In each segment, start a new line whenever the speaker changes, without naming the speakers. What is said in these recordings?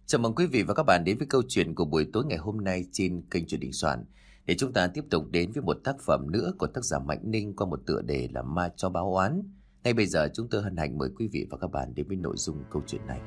Chào mừng quý vị và các bạn đến với câu chuyện của buổi tối ngày hôm nay trên kênh Truyện Đình Soạn. Để chúng ta tiếp tục đến với một tác phẩm nữa của tác giả Mạnh Ninh qua một tựa đề là Ma Cho Báo Oán. Ngay bây giờ chúng tôi hân hạnh mời quý vị và các bạn đến với nội dung câu chuyện này.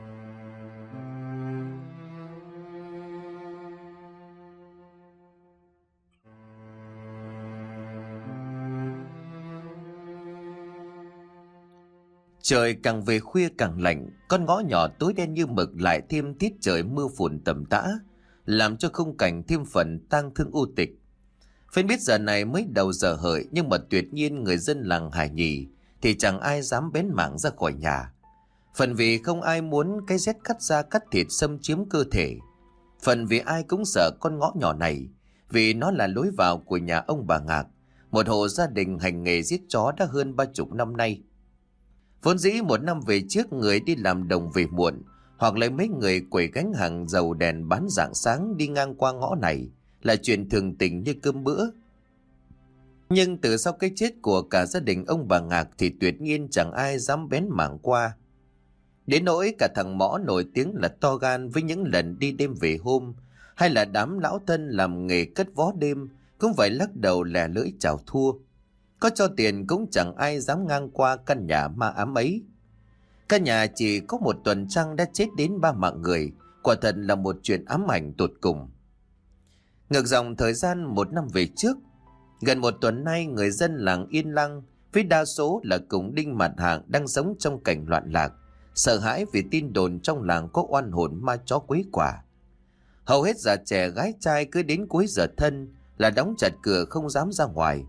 Trời càng về khuya càng lạnh, con ngõ nhỏ tối đen như mực lại thêm tiết trời mưa phùn tầm tã, làm cho khung cảnh thêm phần tang thương u tịch. Phải biết giờ này mới đầu giờ hợi, nhưng mà tuyệt nhiên người dân làng Hải Nhì thì chẳng ai dám bén mảng ra khỏi nhà. Phần vì không ai muốn cái rét cắt da cắt thịt xâm chiếm cơ thể. Phần vì ai cũng sợ con ngõ nhỏ này, vì nó là lối vào của nhà ông bà Ngạc, một hộ gia đình hành nghề giết chó đã hơn 30 năm nay. Vốn dĩ một năm về trước, người đi làm đồng về muộn, hoặc lấy mấy người quẩy gánh hàng dầu đèn bán rạng sáng đi ngang qua ngõ này là chuyện thường tình như cơm bữa. Nhưng từ sau cái chết của cả gia đình ông bà Ngạc thì tuyệt nhiên chẳng ai dám bén mảng qua. Đến nỗi cả thằng Mõ nổi tiếng là to gan với những lần đi đêm về hôm, hay là đám lão thân làm nghề cất vó đêm cũng phải lắc đầu lè lưỡi chào thua. Có cho tiền cũng chẳng ai dám ngang qua căn nhà ma ám ấy. Căn nhà chỉ có một tuần trăng đã chết đến 3 mạng người, quả thật là một chuyện ám ảnh tột cùng. Ngược dòng thời gian một năm về trước, gần một tuần nay người dân làng yên lặng, với đa số là cùng đinh mặt hàng đang sống trong cảnh loạn lạc, sợ hãi vì tin đồn trong làng có oan hồn ma chó quấy quả. Hầu hết già trẻ gái trai cứ đến cuối giờ thân là đóng chặt cửa không dám ra ngoài.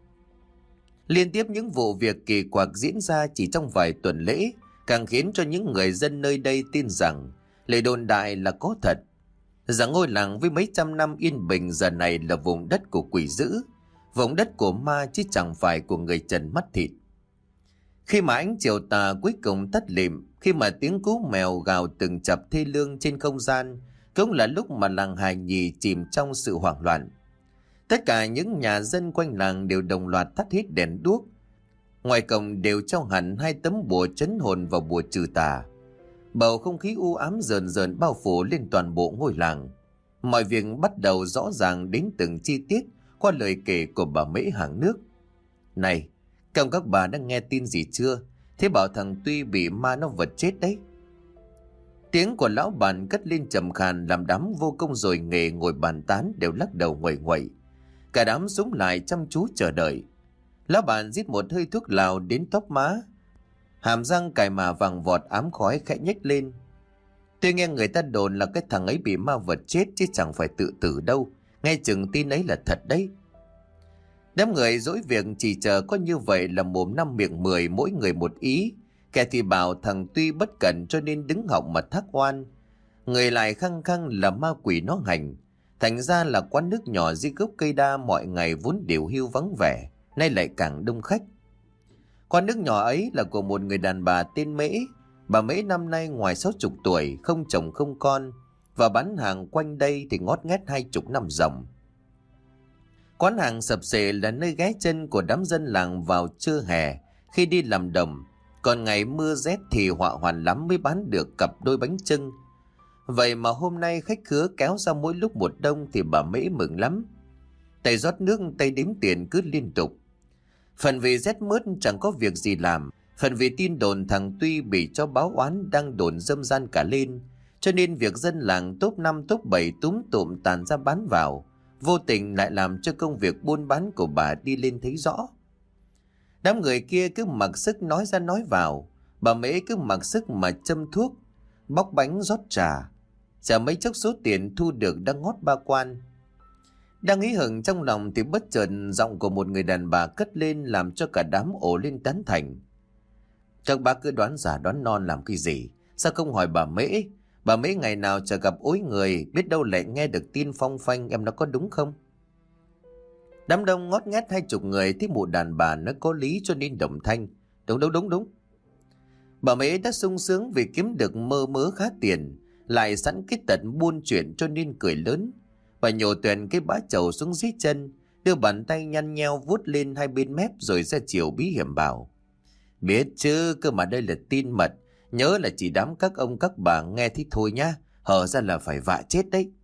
Liên tiếp những vụ việc kỳ quặc diễn ra chỉ trong vài tuần lễ càng khiến cho những người dân nơi đây tin rằng lời đồn đại là có thật, rằng ngôi làng với mấy trăm năm yên bình giờ này là vùng đất của quỷ dữ, vùng đất của ma chứ chẳng phải của người trần mắt thịt. Khi mà ánh chiều tà cuối cùng tắt lịm, khi mà tiếng cú mèo gào từng chập thê lương trên không gian, cũng là lúc mà làng Hải Nhì chìm trong sự hoảng loạn. Tất cả những nhà dân quanh làng đều đồng loạt tắt hết đèn đuốc. Ngoài cổng đều treo hẳn 2 tấm bùa trấn hồn và bùa trừ tà. Bầu không khí u ám rờn rợn bao phủ lên toàn bộ ngôi làng. Mọi việc bắt đầu rõ ràng đến từng chi tiết qua lời kể của bà Mễ hàng nước. Này, các bà đã nghe tin gì chưa? Thế bảo thằng Tuy bị ma nó vật chết đấy. Tiếng của lão bản cất lên trầm khàn làm đám vô công rồi nghề ngồi bàn tán đều lắc đầu nguậy nguậy. Cả đám súng lại chăm chú chờ đợi. Lão bản rít một hơi thuốc lào đến tóc má, hàm răng cài mà vàng vọt ám khói khẽ nhếch lên. Tôi nghe người ta đồn là cái thằng ấy bị ma vật chết chứ chẳng phải tự tử đâu, nghe chừng tin ấy là thật đấy. Đám người dỗi việc chỉ chờ có như vậy là mồm 5 miệng 10 mỗi người một ý. Kẻ thì bảo thằng Tuy bất cẩn cho nên đứng họng mà thác oan, người lại khăng khăng là ma quỷ nó hành. Thành ra là quán nước nhỏ dưới gốc cây đa mọi ngày vốn điều hưu vắng vẻ, nay lại càng đông khách. Quán nước nhỏ ấy là của một người đàn bà tên Mễ. Bà Mễ năm nay ngoài 60 tuổi, không chồng không con, và bán hàng quanh đây thì ngót nghét 20 năm ròng. Quán hàng sập xệ là nơi ghé chân của đám dân làng vào trưa hè khi đi làm đồng, còn ngày mưa rét thì họa hoàn lắm mới bán được cặp đôi bánh chưng. Vậy mà hôm nay khách khứa kéo ra mỗi lúc một đông thì bà Mễ mừng lắm. Tay rót nước tay đếm tiền cứ liên tục. Phần vì rét mướt chẳng có việc gì làm, phần vì tin đồn thằng Tuy bị cho báo oán đang đồn dâm gian cả lên, cho nên việc dân làng top 5 top 7 túm tụm tàn ra bán vào, vô tình lại làm cho công việc buôn bán của bà đi lên thấy rõ. Đám người kia cứ mặc sức nói ra nói vào, bà Mễ cứ mặc sức mà châm thuốc, bóc bánh rót trà. Chả mấy chốc số tiền thu được đã ngót 3 quan. Đang nghĩ hừng trong lòng thì bất chợt giọng của một người đàn bà cất lên làm cho cả đám ồ lên tán thành. Các bác cứ đoán giả đoán non làm cái gì? Sao không hỏi bà Mễ? Bà Mễ ngày nào chả gặp ối người, biết đâu lại nghe được tin phong phanh em nó có đúng không? Đám đông ngót nghét 20 người thấy mụ đàn bà nó có lý cho nên đồng thanh. Đúng. Bà Mễ đã sung sướng vì kiếm được mơ mớ khá tiền, lại sẵn cái tật buôn chuyện cho nên cười lớn. Bà nhổ tuyển cái bá trầu xuống dưới chân, đưa bàn tay nhăn nheo vuốt lên 2 bên mép rồi ra chiều bí hiểm bảo. Biết chứ, cơ mà đây là tin mật, nhớ là chỉ đám các ông các bà nghe thì thôi nhá, hở ra là phải vạ chết đấy.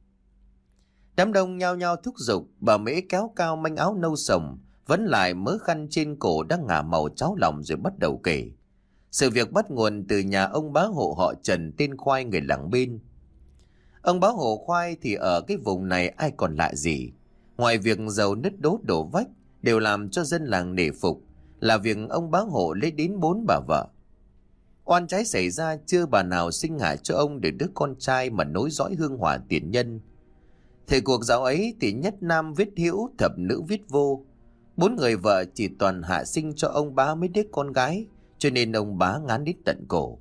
Đám đông nhao nhao thúc giục. Bà Mễ kéo cao manh áo nâu sồng, vẫn lại mớ khăn trên cổ đang ngả màu cháo lòng, rồi bắt đầu kể. Sự việc bắt nguồn từ nhà ông bá hộ họ Trần tên Khoai, người làng bên. Ông bá hộ Khoai thì ở cái vùng này ai còn lạ gì. Ngoài việc giàu nứt đố đổ vách đều làm cho dân làng nể phục, là việc ông bá hộ lấy đến 4 bà vợ. Oan trái xảy ra chưa bà nào sinh hạ cho ông để đứa con trai mà nối dõi hương hỏa tiền nhân. Thời cuộc dạo ấy thì nhất nam viết hữu, thập nữ viết vô. 4 người vợ chỉ toàn hạ sinh cho ông bá mấy đứa con gái, cho nên ông bá ngán đến tận cổ.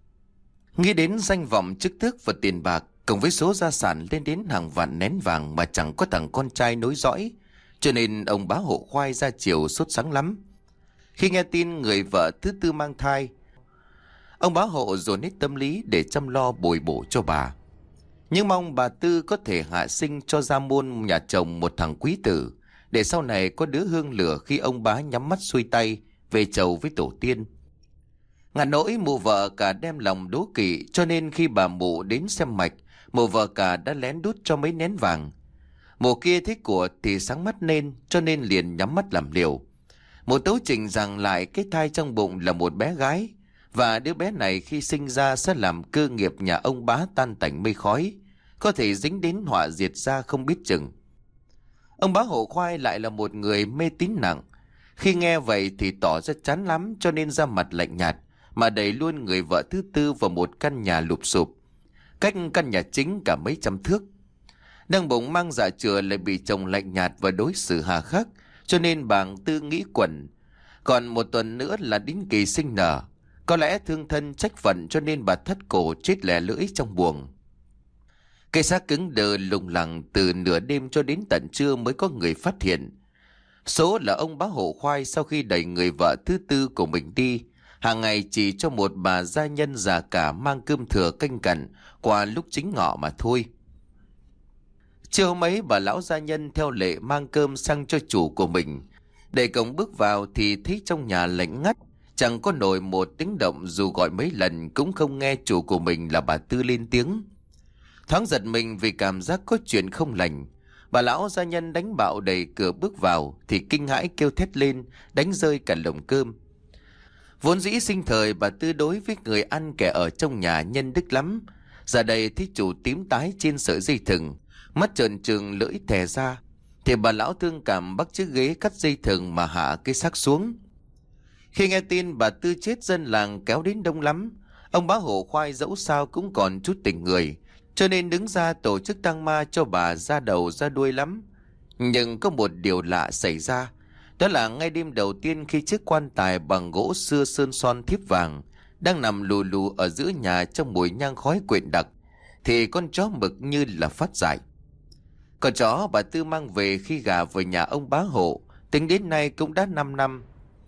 Nghĩ đến danh vọng, chức tước và tiền bạc, cộng với số gia sản lên đến hàng vạn nén vàng mà chẳng có thằng con trai nối dõi, cho nên ông bá hộ Khoai ra chiều sốt sắng lắm. Khi nghe tin người vợ thứ tư mang thai, ông bá hộ dồn hết tâm lý để chăm lo bồi bổ cho bà, nhưng mong bà Tư có thể hạ sinh cho gia môn nhà chồng một thằng quý tử, để sau này có đứa hương lửa khi ông bá nhắm mắt xuôi tay về chầu với tổ tiên. Ngặt nỗi mụ vợ cả đem lòng đố kỵ, cho nên khi bà mụ đến xem mạch, mụ vợ cả đã lén đút cho mấy nén vàng. Mụ kia thấy của thì sáng mắt lên, cho nên liền nhắm mắt làm liều. Mụ tấu trình rằng lại cái thai trong bụng là một bé gái, và đứa bé này khi sinh ra sẽ làm cơ nghiệp nhà ông bá tan tành mây khói, có thể dính đến họa diệt gia không biết chừng. Ông bá hộ Khoai lại là một người mê tín nặng. Khi nghe vậy thì tỏ ra chán lắm, cho nên ra mặt lạnh nhạt mà đẩy luôn người vợ thứ tư vào một căn nhà lụp xụp, cách căn nhà chính cả mấy trăm thước. Đang bụng mang dạ chửa lại bị chồng lạnh nhạt và đối xử hà khắc, cho nên bà Tư nghĩ quẩn. Còn một tuần nữa là đến kỳ sinh nở, có lẽ thương thân trách phận, cho nên bà thắt cổ chết lẻ lưỡi trong buồng. Cây xác cứng đờ lùng lẳng từ nửa đêm cho đến tận trưa mới có người phát hiện. Số là ông bá hộ Khoai sau khi đẩy người vợ thứ tư của mình đi, hàng ngày chỉ cho một bà gia nhân già cả mang cơm thừa canh cặn qua lúc chính ngọ mà thôi. Trưa hôm ấy, bà lão gia nhân theo lệ mang cơm sang cho chủ của mình. Đẩy cổng bước vào thì thấy trong nhà lạnh ngắt, chẳng có nổi một tiếng động, dù gọi mấy lần cũng không nghe chủ của mình là bà Tư lên tiếng. Thoáng giật mình vì cảm giác có chuyện không lành, bà lão gia nhân đánh bạo đẩy cửa bước vào thì kinh hãi kêu thét lên, đánh rơi cả lồng cơm. Vốn dĩ sinh thời bà Tư đối với người ăn kẻ ở trong nhà nhân đức lắm. Giờ đây thấy chủ tím tái trên sợi dây thừng, mắt trợn trừng lưỡi thè ra, thì bà lão thương cảm bắt chiếc ghế cắt dây thừng mà hạ cái xác xuống. Khi nghe tin bà Tư chết, dân làng kéo đến đông lắm. Ông bá hộ Khoai dẫu sao cũng còn chút tình người, cho nên đứng ra tổ chức tang ma cho bà ra đầu ra đuôi lắm. Nhưng có một điều lạ xảy ra, đó là ngay đêm đầu tiên khi chiếc quan tài bằng gỗ xưa sơn son thiếp vàng đang nằm lù lù ở giữa nhà trong mùi nhang khói quyện đặc, thì con chó mực như là phát dại. Con chó bà Tư mang về khi gả về nhà ông bá hộ, tính đến nay cũng đã 5 năm.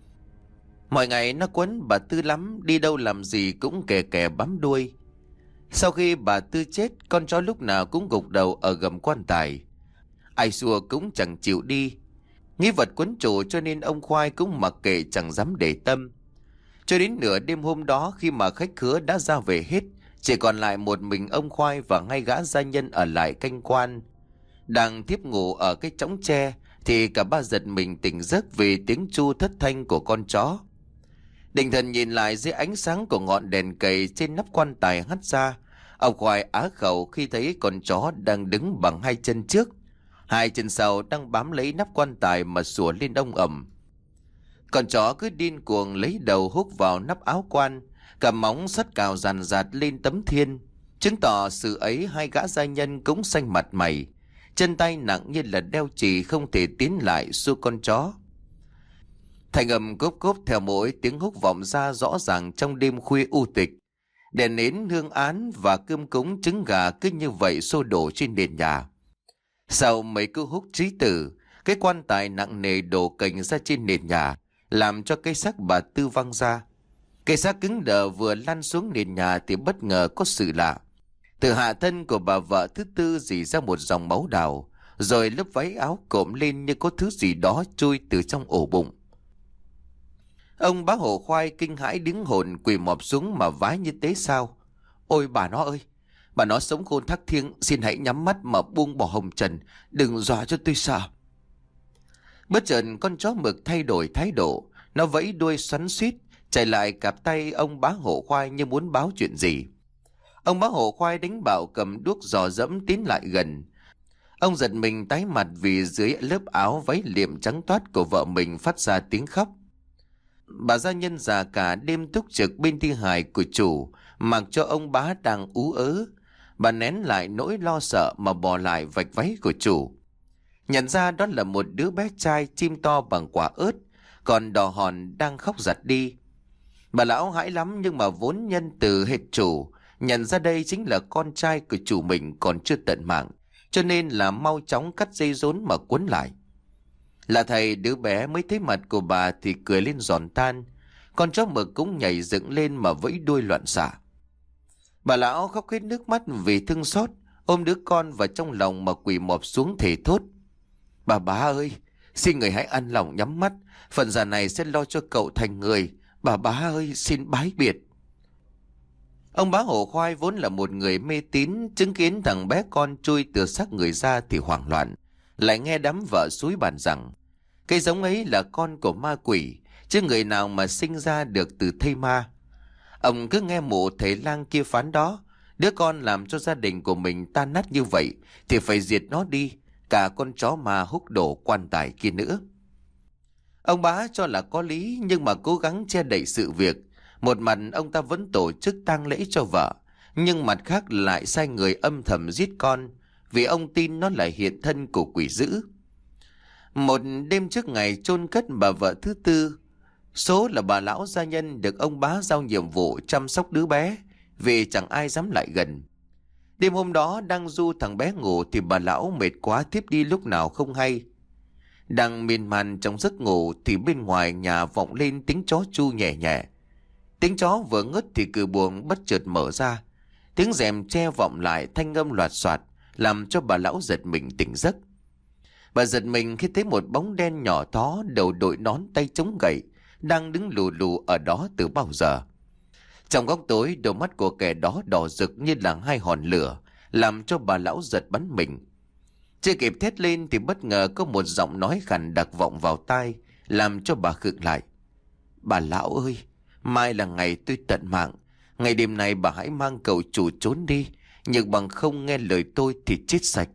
Mọi ngày nó quấn bà Tư lắm, đi đâu làm gì cũng kè kè bám đuôi. Sau khi bà Tư chết, con chó lúc nào cũng gục đầu ở gầm quan tài, ai xua cũng chẳng chịu đi. Nghĩ vật quấn chủ cho nên ông Khoai cũng mặc kệ chẳng dám để tâm. Cho đến nửa đêm hôm đó, khi mà khách khứa đã ra về hết, chỉ còn lại một mình ông Khoai và ngay gã gia nhân ở lại canh quan. Đang thiếp ngủ ở cái chõng tre thì cả ba giật mình tỉnh giấc vì tiếng chu thất thanh của con chó. Định thần nhìn lại dưới ánh sáng của ngọn đèn cầy trên nắp quan tài hắt ra, ông Khoai á khẩu khi thấy con chó đang đứng bằng hai chân trước, hai chân sau đang bám lấy nắp quan tài mà sủa lên ông ầm. Con chó cứ điên cuồng lấy đầu húc vào nắp áo quan, cả móng sắt cào dàn dạt lên tấm thiên, chứng tỏ sự ấy hai gã gia nhân cũng xanh mặt mày, chân tay nặng như là đeo chì không thể tiến lại xua con chó. Thành âm cốp cốp theo mỗi tiếng húc vọng ra rõ ràng trong đêm khuya u tịch. Đèn nến hương án và cơm cúng trứng gà cứ như vậy xô đổ trên nền nhà. Sau mấy cú húc trí tử, cái quan tài nặng nề đổ cành ra trên nền nhà, làm cho cây xác bà Tư văng ra. Cây xác cứng đờ vừa lăn xuống nền nhà thì bất ngờ có sự lạ. Từ hạ thân của bà vợ thứ tư rỉ ra một dòng máu đào, rồi lớp váy áo cộm lên như có thứ gì đó trôi từ trong ổ bụng. Ông bá hộ Khoai kinh hãi đứng hồn, quỳ mọp xuống mà vái như tế sao. Ôi bà nó ơi, Bà nó sống khôn thác thiêng, xin hãy nhắm mắt mà buông bỏ hồng trần, đừng dọa cho tôi sợ. Bất chợt con chó mực thay đổi thái độ, nó vẫy đuôi xoắn xuýt, chạy lại cạp tay ông bá hộ khoai như muốn báo chuyện gì. Ông bá hộ khoai đánh bạo cầm đuốc dò dẫm tiến lại gần. Ông giật mình tái mặt vì dưới lớp áo váy liệm trắng toát của vợ mình phát ra tiếng khóc. Bà gia nhân già cả đêm túc trực bên thi hài của chủ, mặc cho ông bá đang ú ớ. Bà nén lại nỗi lo sợ mà bỏ lại vạch váy của chủ. Nhận ra đó là một đứa bé trai chim to bằng quả ớt, còn đò hòn đang khóc giặt đi. Bà lão hãi lắm nhưng mà vốn nhân từ hệt chủ, nhận ra đây chính là con trai của chủ mình còn chưa tận mạng, cho nên là mau chóng cắt dây rốn mà quấn lại. Là thầy đứa bé mới thấy mặt của bà thì cười lên giòn tan. Con chó mực cũng nhảy dựng lên mà vẫy đuôi loạn xạ. Bà lão khóc hết nước mắt vì thương xót, ôm đứa con vào trong lòng mà quỳ mọp xuống thề thốt: Bà bá ơi, xin người hãy an lòng nhắm mắt, phần già này sẽ lo cho cậu thành người. Bà bá ơi, xin bái biệt. Ông bá hộ khoai vốn là một người mê tín, chứng kiến thằng bé con chui từ xác người ra thì hoảng loạn, lại nghe đám vợ xúi bàn rằng cây giống ấy là con của ma quỷ, chứ người nào mà sinh ra được từ thây ma. Ông cứ nghe mụ thầy lang kia phán đó, đứa con làm cho gia đình của mình tan nát như vậy thì phải diệt nó đi, cả con chó ma húc đổ quan tài kia nữa. Ông bá cho là có lý nhưng mà cố gắng che đậy sự việc. Một mặt ông ta vẫn tổ chức tang lễ cho vợ, nhưng mặt khác lại sai người âm thầm giết con, vì ông tin nó là hiện thân của quỷ dữ. Một đêm trước ngày chôn cất bà vợ thứ tư, số là bà lão gia nhân được ông bá giao nhiệm vụ chăm sóc đứa bé, vì chẳng ai dám lại gần. Đêm hôm đó đang du thằng bé ngủ thì bà lão mệt quá thiếp đi lúc nào không hay. Đang miên man trong giấc ngủ thì bên ngoài nhà vọng lên tiếng chó chu nhẹ nhẹ. Tiếng chó vừa ngớt thì cửa buồng bất chợt mở ra, tiếng rèm che vọng lại thanh âm loạt soạt, làm cho bà lão giật mình tỉnh giấc. Bà giật mình khi thấy một bóng đen nhỏ thó, đầu đội nón tay chống gậy, đang đứng lù lù ở đó từ bao giờ. Trong góc tối, đôi mắt của kẻ đó đỏ rực như là hai hòn lửa, làm cho bà lão giật bắn mình. Chưa kịp thét lên thì bất ngờ có một giọng nói khàn đặc vọng vào tai, làm cho bà khựng lại. Bà lão ơi, mai là ngày tôi tận mạng. Ngày đêm này bà hãy mang cậu chủ trốn đi, nhưng bằng không nghe lời tôi thì chết sạch.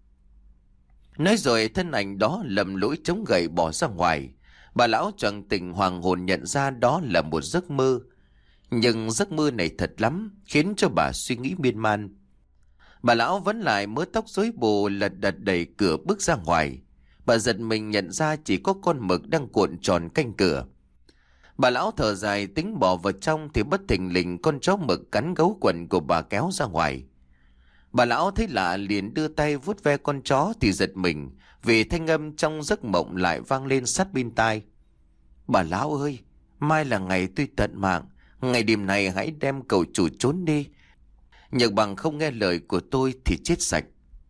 Nói rồi thân ảnh đó lầm lũi chống gậy bỏ ra ngoài. Bà lão choàng tỉnh hoàng hồn nhận ra đó là một giấc mơ. Nhưng giấc mơ này thật lắm, khiến cho bà suy nghĩ miên man. Bà lão vẫn lại mớ tóc rối bù lật đật đẩy cửa bước ra ngoài. Bà giật mình nhận ra chỉ có con mực đang cuộn tròn canh cửa. Bà lão thở dài tính bỏ vào trong thì bất thình lình con chó mực cắn gấu quần của bà kéo ra ngoài. Bà lão thấy lạ liền đưa tay vuốt ve con chó thì giật mình vì thanh âm trong giấc mộng lại vang lên sát bên tai. Bà lão ơi, mai là ngày tôi tận mạng. Ngày đêm này hãy đem cậu chủ trốn đi, nhưng bằng không nghe lời của tôi thì chết sạch.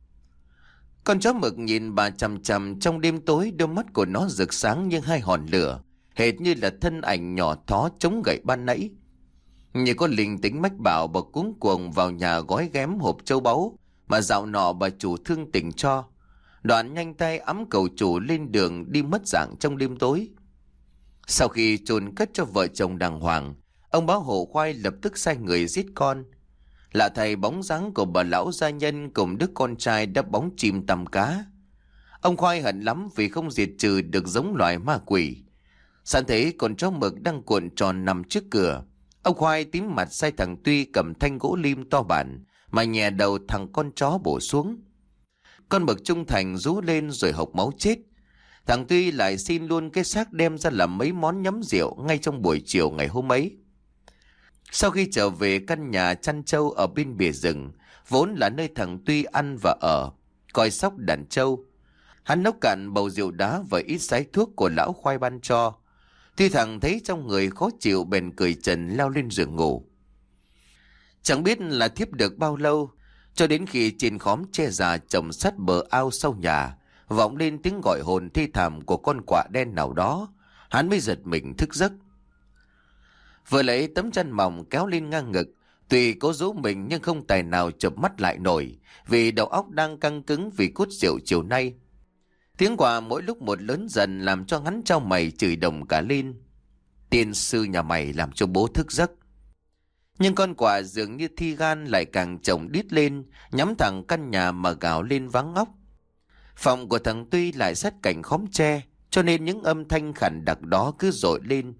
Con chó mực nhìn bà chằm chằm trong đêm tối, đôi mắt của nó rực sáng như hai hòn lửa, hệt như là thân ảnh nhỏ thó chống gậy ban nãy. Như con linh tính mách bảo, bà cuống cuồng vào nhà gói ghém hộp châu báu mà dạo nọ bà chủ thương tình cho. Đoạn nhanh tay ẵm cậu chủ lên đường đi mất dạng trong đêm tối. Sau khi chôn cất cho vợ chồng đàng hoàng, ông bá hộ khoai lập tức sai người giết con. Lạ thay bóng dáng của bà lão gia nhân cùng đứa con trai đã bóng chìm tầm cá. Ông khoai hận lắm vì không diệt trừ được giống loài ma quỷ. Sẵn thấy con chó mực đang cuộn tròn nằm trước cửa, ông khoai tím mặt sai thằng Tuy cầm thanh gỗ lim to bản mà nhè đầu thằng con chó bổ xuống. Con mực trung thành rú lên rồi hộc máu chết. Thằng Tuy lại xin luôn cái xác đem ra làm mấy món nhắm rượu ngay trong buổi chiều ngày hôm ấy. Sau khi trở về căn nhà chăn trâu ở bên bìa rừng, vốn là nơi thằng Tuy ăn và ở, coi sóc đàn trâu, hắn nốc cạn bầu rượu đá và ít sái thuốc của lão khoai ban cho. Tuy thằng thấy trong người khó chịu bèn cười trần leo lên giường ngủ. Chẳng biết là thiếp được bao lâu, cho đến khi trên khóm tre già trồng sát bờ ao sau nhà vọng lên tiếng gọi hồn thê thảm của con quạ đen nào đó, hắn mới giật mình thức giấc. Vừa lấy tấm chăn mỏng kéo lên ngang ngực, Tuy cố giấu mình nhưng không tài nào chợp mắt lại nổi, vì đầu óc đang căng cứng vì cút rượu chiều nay. Tiếng quạ mỗi lúc một lớn dần làm cho hắn chau mày chửi đồng cả lên. Tiên sư nhà mày làm cho bố thức giấc. Nhưng con quạ dường như thi gan lại càng chồng đít lên, nhắm thẳng căn nhà mà gào lên váng óc. Phòng của thằng Tuy lại sát cạnh khóm tre, cho nên những âm thanh khản đặc đó cứ dội lên.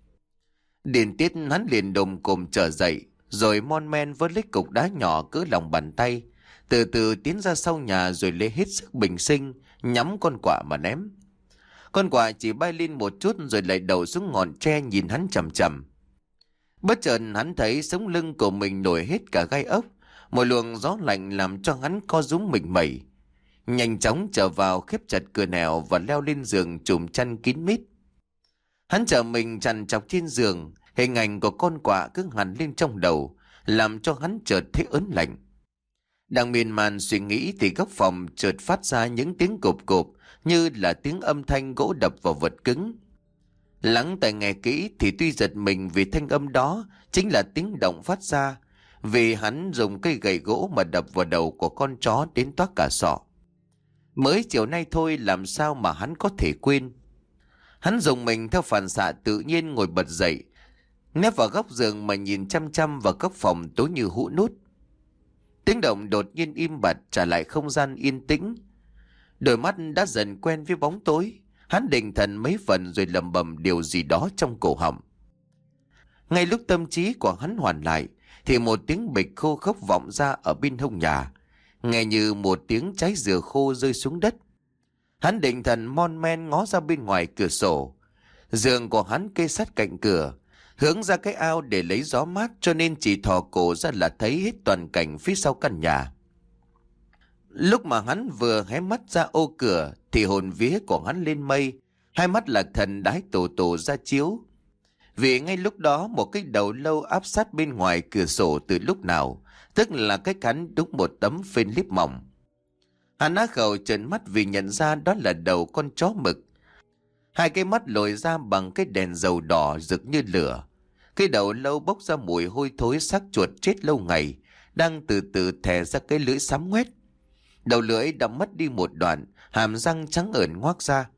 Điền tiết hắn liền đồm cồm trở dậy, rồi mon men vớt lấy cục đá nhỏ cỡ lòng bàn tay, từ từ tiến ra sau nhà rồi lấy hết sức bình sinh, nhắm con quạ mà ném. Con quạ chỉ bay lên một chút rồi lại đầu xuống ngọn tre nhìn hắn chằm chằm. Bất chợt hắn thấy sống lưng của mình nổi hết cả gai ốc, một luồng gió lạnh làm cho hắn co rúm mình mẩy. Nhanh chóng trở vào khép chặt cửa nẻo và leo lên giường trùm chăn kín mít. Hắn chờ mình trằn trọc trên giường, hình ảnh của con quạ cứ hằn lên trong đầu, làm cho hắn chợt thấy ớn lạnh. Đang miên man suy nghĩ thì góc phòng chợt phát ra những tiếng cộp cộp như là tiếng âm thanh gỗ đập vào vật cứng. Lắng tai nghe kỹ thì tuy giật mình vì thanh âm đó chính là tiếng động phát ra vì hắn dùng cây gậy gỗ mà đập vào đầu của con chó đến toác cả sọ. Mới chiều nay thôi làm sao mà hắn có thể quên. Hắn dùng mình theo phản xạ tự nhiên ngồi bật dậy, nép vào góc giường mà nhìn chăm chăm vào góc phòng tối như hũ nút. Tiếng động đột nhiên im bặt trả lại không gian yên tĩnh. Đôi mắt đã dần quen với bóng tối, hắn định thần mấy phần rồi lẩm bẩm điều gì đó trong cổ họng. Ngay lúc tâm trí của hắn hoàn lại thì một tiếng bịch khô khốc vọng ra ở bên hông nhà, nghe như một tiếng trái dừa khô rơi xuống đất. Hắn định thần mon men ngó ra bên ngoài cửa sổ. Giường của hắn kê sát cạnh cửa, hướng ra cái ao để lấy gió mát, cho nên chỉ thò cổ ra là thấy hết toàn cảnh phía sau căn nhà. Lúc mà hắn vừa hé mắt ra ô cửa thì hồn vía của hắn lên mây, hai mắt lạc thần đái tổ tổ ra chiếu. Vì ngay lúc đó một cái đầu lâu áp sát bên ngoài cửa sổ từ lúc nào, tức là cái hắn đúng một tấm phên líp mỏng. Hắn á khẩu trợn mắt vì nhận ra đó là đầu con chó mực. Hai cái mắt lồi ra bằng cái đèn dầu đỏ rực như lửa. Cái đầu lâu bốc ra mùi hôi thối xác chuột chết lâu ngày, đang từ từ thè ra cái lưỡi xám ngoét. Đầu lưỡi đã mất đi một đoạn, hàm răng trắng ởn ngoác ra.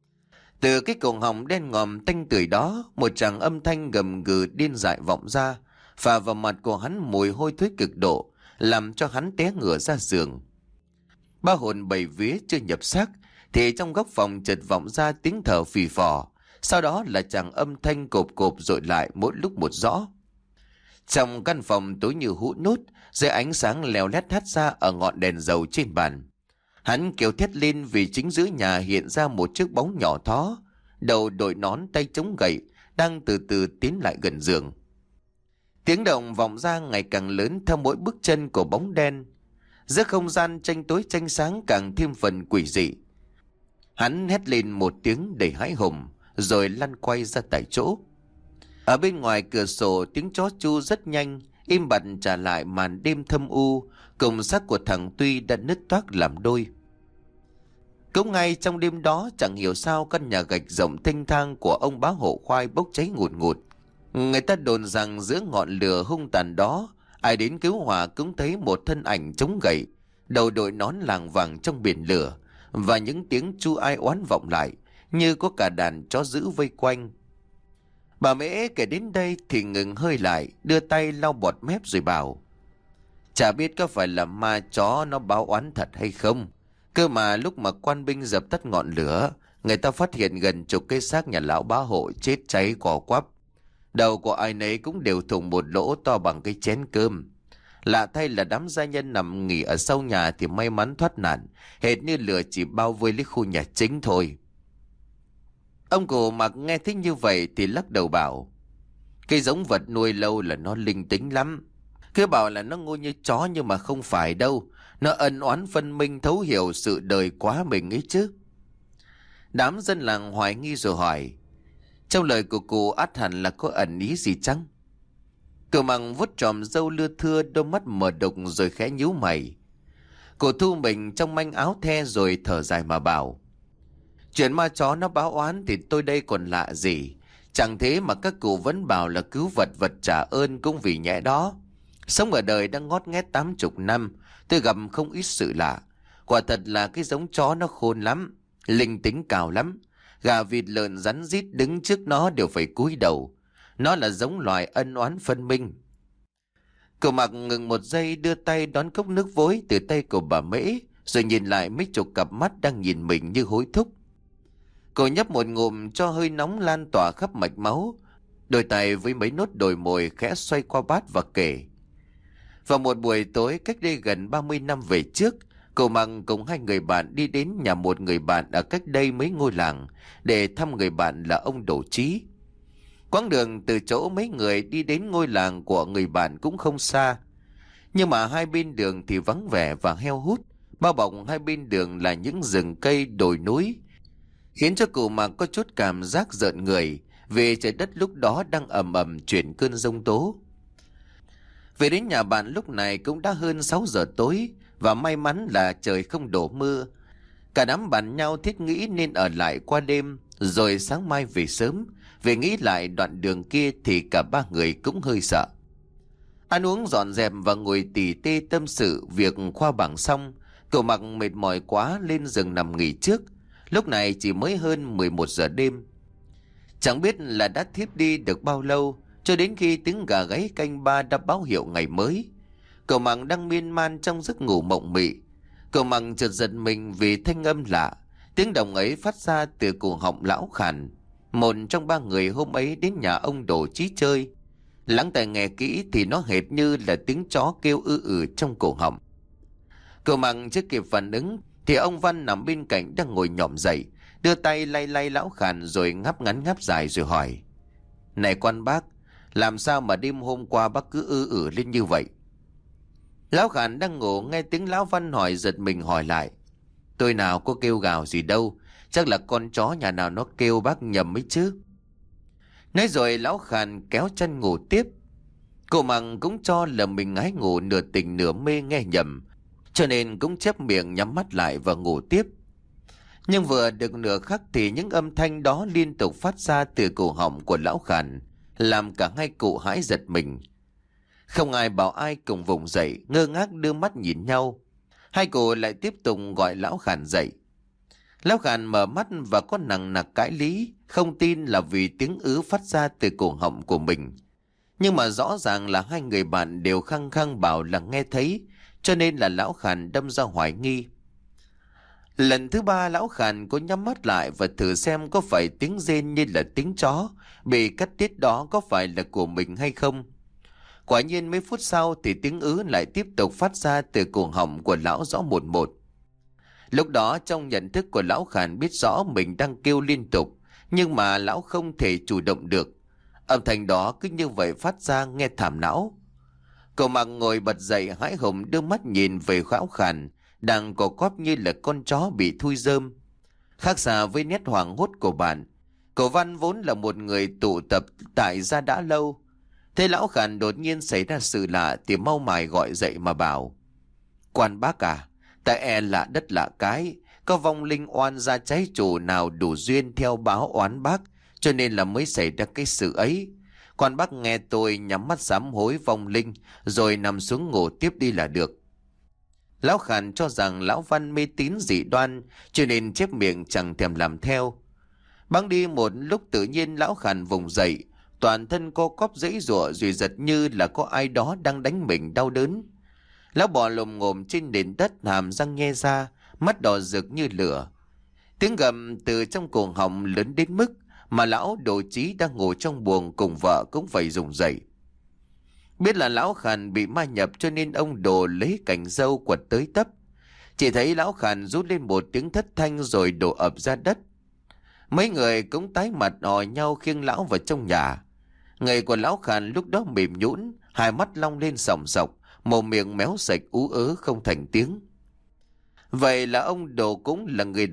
Từ cái cổ họng đen ngòm tanh tưởi đó, một tràng âm thanh gầm gừ điên dại vọng ra, phả vào mặt của hắn mùi hôi thối cực độ, làm cho hắn té ngửa ra giường. Ba hồn bảy vía chưa nhập xác thì trong góc phòng chợt vọng ra tiếng thở phì phò, sau đó là tràng âm thanh cộp cộp dội lại mỗi lúc một rõ. Trong căn phòng tối như hũ nút, dưới ánh sáng leo lét hắt ra ở ngọn đèn dầu trên bàn, hắn kêu thét lên vì chính giữa nhà hiện ra một chiếc bóng nhỏ thó, đầu đội nón tay chống gậy, đang từ từ tiến lại gần giường. Tiếng động vọng ra ngày càng lớn theo mỗi bước chân của bóng đen. Giữa không gian tranh tối tranh sáng càng thêm phần quỷ dị. Hắn hét lên một tiếng đầy hãi hùng, rồi lăn quay ra tại chỗ. Ở bên ngoài cửa sổ tiếng chó chu rất nhanh, im bặt trả lại màn đêm thâm u, cùng xác của thằng Tuy đã nứt toác làm đôi. Cũng ngay trong đêm đó, chẳng hiểu sao căn nhà gạch rộng thênh thang của ông bá hộ khoai bốc cháy ngùn ngụt. Người ta đồn rằng giữa ngọn lửa hung tàn đó, ai đến cứu hỏa cũng thấy một thân ảnh chống gậy, đầu đội nón làng vàng trong biển lửa, và những tiếng chu ai oán vọng lại, như có cả đàn chó dữ vây quanh. Bà Mễ kể đến đây thì ngừng hơi lại, đưa tay lau bọt mép rồi bảo: chả biết có phải là ma chó nó báo oán thật hay không. Cơ mà lúc mà quan binh dập tắt ngọn lửa, người ta phát hiện gần chục cái xác nhà lão bá hộ chết cháy cò quắp. Đầu của ai nấy cũng đều thủng một lỗ to bằng cái chén cơm. Lạ thay là đám gia nhân nằm nghỉ ở sau nhà thì may mắn thoát nạn, hệt như lửa chỉ bao vây lấy khu nhà chính thôi. Ông cụ Mặc nghe thích như vậy thì lắc đầu bảo: cái giống vật nuôi lâu là nó linh tính lắm. Cứ bảo là nó ngu như chó nhưng mà không phải đâu. Nó ân oán phân minh thấu hiểu sự đời quá mình ấy chứ. Đám dân làng hoài nghi rồi hỏi: trong lời của cụ ắt hẳn là có ẩn ý gì chăng? Cậu Mằng vuốt tròm râu lưa thưa, đôi mắt mở đục rồi khẽ nhíu mày. Cô thu mình trong manh áo the rồi thở dài mà bảo: chuyện ma chó nó báo oán thì tôi đây còn lạ gì. Chẳng thế mà các cụ vẫn bảo là cứu vật vật trả ơn cũng vì nhẹ đó. Sống ở đời đã ngót nghét 80 năm, tôi gặp không ít sự lạ. Quả thật là cái giống chó nó khôn lắm, linh tính cao lắm. Gà vịt lợn rắn rít đứng trước nó đều phải cúi đầu. Nó là giống loài ân oán phân minh. Cậu Mặc ngừng một giây, đưa tay đón cốc nước vối từ tay của bà Mễ, rồi nhìn lại mấy chục cặp mắt đang nhìn mình như hối thúc. Cậu nhấp một ngụm cho hơi nóng lan tỏa khắp mạch máu, đôi tay với mấy nốt đồi mồi khẽ xoay qua bát và kể. Vào một buổi tối cách đây gần 30 năm về trước, cậu Mặc cùng hai người bạn đi đến nhà một người bạn ở cách đây mấy ngôi làng để thăm người bạn là ông Đỗ Trí. Quãng đường từ chỗ mấy người đi đến ngôi làng của người bạn cũng không xa, nhưng mà hai bên đường thì vắng vẻ và heo hút, bao bọc hai bên đường là những rừng cây đồi núi, khiến cho cậu Mặc có chút cảm giác rợn người vì trời đất lúc đó đang ầm ầm chuyển cơn giông tố. Về đến nhà bạn lúc này cũng đã hơn 6 giờ tối, và may mắn là trời không đổ mưa. Cả đám bàn nhau thiết nghĩ nên ở lại qua đêm rồi sáng mai về sớm, vì nghĩ lại đoạn đường kia thì cả ba người cũng hơi sợ. Ăn uống dọn dẹp và ngồi tỉ tê tâm sự việc khoa bảng xong, cậu Mặc mệt mỏi quá lên giường nằm nghỉ trước. Lúc này chỉ mới hơn 11 giờ đêm. Chẳng biết là đã thiếp đi được bao lâu, cho đến khi tiếng gà gáy canh ba đã báo hiệu ngày mới. Cậu Mặc đang miên man trong giấc ngủ mộng mị. Cậu Mặc chợt giật mình vì thanh âm lạ. Tiếng động ấy phát ra từ cổ họng lão Khản, một trong ba người hôm ấy đến nhà ông Đỗ Trí chơi. Lắng tai nghe kỹ thì nó hệt như là tiếng chó kêu trong cổ họng. Cậu Mặc chưa kịp phản ứng thì ông Văn nằm bên cạnh đang ngồi nhỏm dậy, đưa tay lay lay lão Khản rồi ngáp ngắn ngáp dài rồi hỏi: "Này quan bác, làm sao mà đêm hôm qua bác cứ lên như vậy?" Lão Khản đang ngủ nghe tiếng lão Văn hỏi giật mình hỏi lại: "Tôi nào có kêu gào gì đâu, chắc là con chó nhà nào nó kêu bác nhầm ấy chứ." Nói rồi lão Khản kéo chân ngủ tiếp. Cậu Mặc cũng cho là mình ngái ngủ nửa tỉnh nửa mê nghe nhầm, cho nên cũng chép miệng nhắm mắt lại và ngủ tiếp. Nhưng vừa được nửa khắc thì những âm thanh đó liên tục phát ra từ cổ họng của lão Khản, làm cả hai cụ hãi giật mình. Không ai bảo ai cùng vùng dậy, ngơ ngác đưa mắt nhìn nhau. Hai cụ lại tiếp tục gọi lão Khản dậy. Lão Khản mở mắt và có nằng nặc cãi lý, không tin là vì tiếng phát ra từ cổ họng của mình. Nhưng mà rõ ràng là hai người bạn đều khăng khăng bảo là nghe thấy, cho nên là lão Khản đâm ra hoài nghi. Lần thứ ba lão Khản có nhắm mắt lại và thử xem có phải tiếng rên như là tiếng chó bị cắt tiết đó có phải là của mình hay không. Quả nhiên mấy phút sau thì tiếng lại tiếp tục phát ra từ cổ họng của lão rõ một một. Lúc đó trong nhận thức của lão Khản biết rõ mình đang kêu liên tục, nhưng mà lão không thể chủ động được. Âm thanh đó cứ như vậy phát ra nghe thảm não. Cậu Mặc ngồi bật dậy hãi hùng đưa mắt nhìn về lão Khản đang co quắp như là con chó bị thui rơm. Khác xa với nét hoảng hốt của bạn, cậu Văn vốn là một người tụ tập tại gia đã lâu. Thế lão Khản đột nhiên xảy ra sự lạ thì mau mải gọi dậy mà bảo: "Quan bác à, tại lạ đất lạ cái, có vong linh oan gia trái chủ nào đủ duyên theo báo oán bác, cho nên là mới xảy ra cái sự ấy. Quan bác nghe tôi nhắm mắt sám hối vong linh, rồi nằm xuống ngủ tiếp đi là được." Lão Khản cho rằng lão Văn mê tín dị đoan, cho nên chép miệng chẳng thèm làm theo. Bẵng đi một lúc tự nhiên lão Khản vùng dậy, toàn thân co quắp giãy giụa rồi giật như là có ai đó đang đánh mình đau đớn. Lão bò lồm ngồm trên nền đất, hàm răng nhe ra, mắt đỏ rực như lửa. Tiếng gầm từ trong cổ họng lớn đến mức mà lão Đỗ Trí đang ngủ trong buồng cùng vợ cũng phải rùng rẩy. Biết là lão Khản bị ma nhập cho nên ông Đồ lấy cành râu quật tới tấp. Chỉ thấy lão Khản rút lên một tiếng thất thanh rồi đổ ập ra đất. Mấy người cũng tái mặt hò nhau khiêng lão vào trong nhà. Người của lão Khản lúc đó mềm nhũn, hai mắt long lên sòng sọc, mồm miệng méo sạch không thành tiếng. Vậy là ông Đồ cũng là người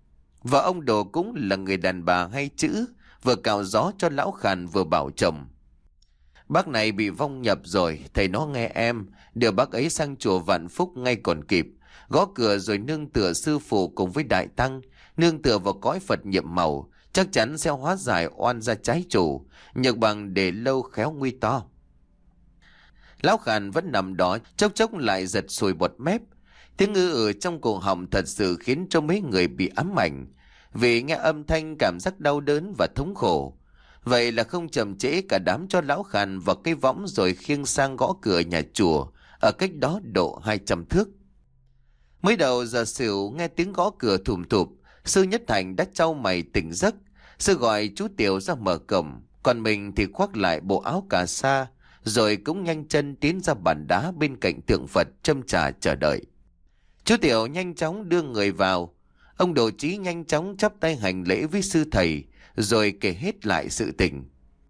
đàn bà hay chữ, vừa cạo gió cho lão Khản vừa bảo chồng: "Bác này bị vong nhập rồi, thầy nó nghe em, đưa bác ấy sang chùa Vạn Phúc ngay còn kịp. Gõ cửa rồi nương tựa sư phụ cùng với đại tăng, nương tựa vào cõi Phật nhiệm màu, chắc chắn sẽ hóa giải oan gia trái chủ, nhược bằng để lâu khéo nguy to." Lão Khàn vẫn nằm đó, chốc chốc lại giật sùi bọt mép. Tiếng ở trong cổ họng thật sự khiến cho mấy người bị ám ảnh, vì nghe âm thanh cảm giác đau đớn và thống khổ. Vậy là không chậm trễ, cả đám cho Lão Khàn vào cây võng rồi khiêng sang gõ cửa nhà chùa ở cách đó độ 200 thước. Mới đầu giờ xỉu nghe tiếng gõ cửa thùm thụp, sư Nhất Thành đã trao mày tỉnh giấc. Sư gọi chú Tiểu ra mở cổng, còn mình thì khoác lại bộ áo cà sa, rồi cũng nhanh chân tiến ra bàn đá bên cạnh tượng Phật châm trà chờ đợi. Chú Tiểu nhanh chóng đưa người vào. Ông Đồ Chí nhanh chóng chắp tay hành lễ với sư thầy, rồi kể hết lại sự tình.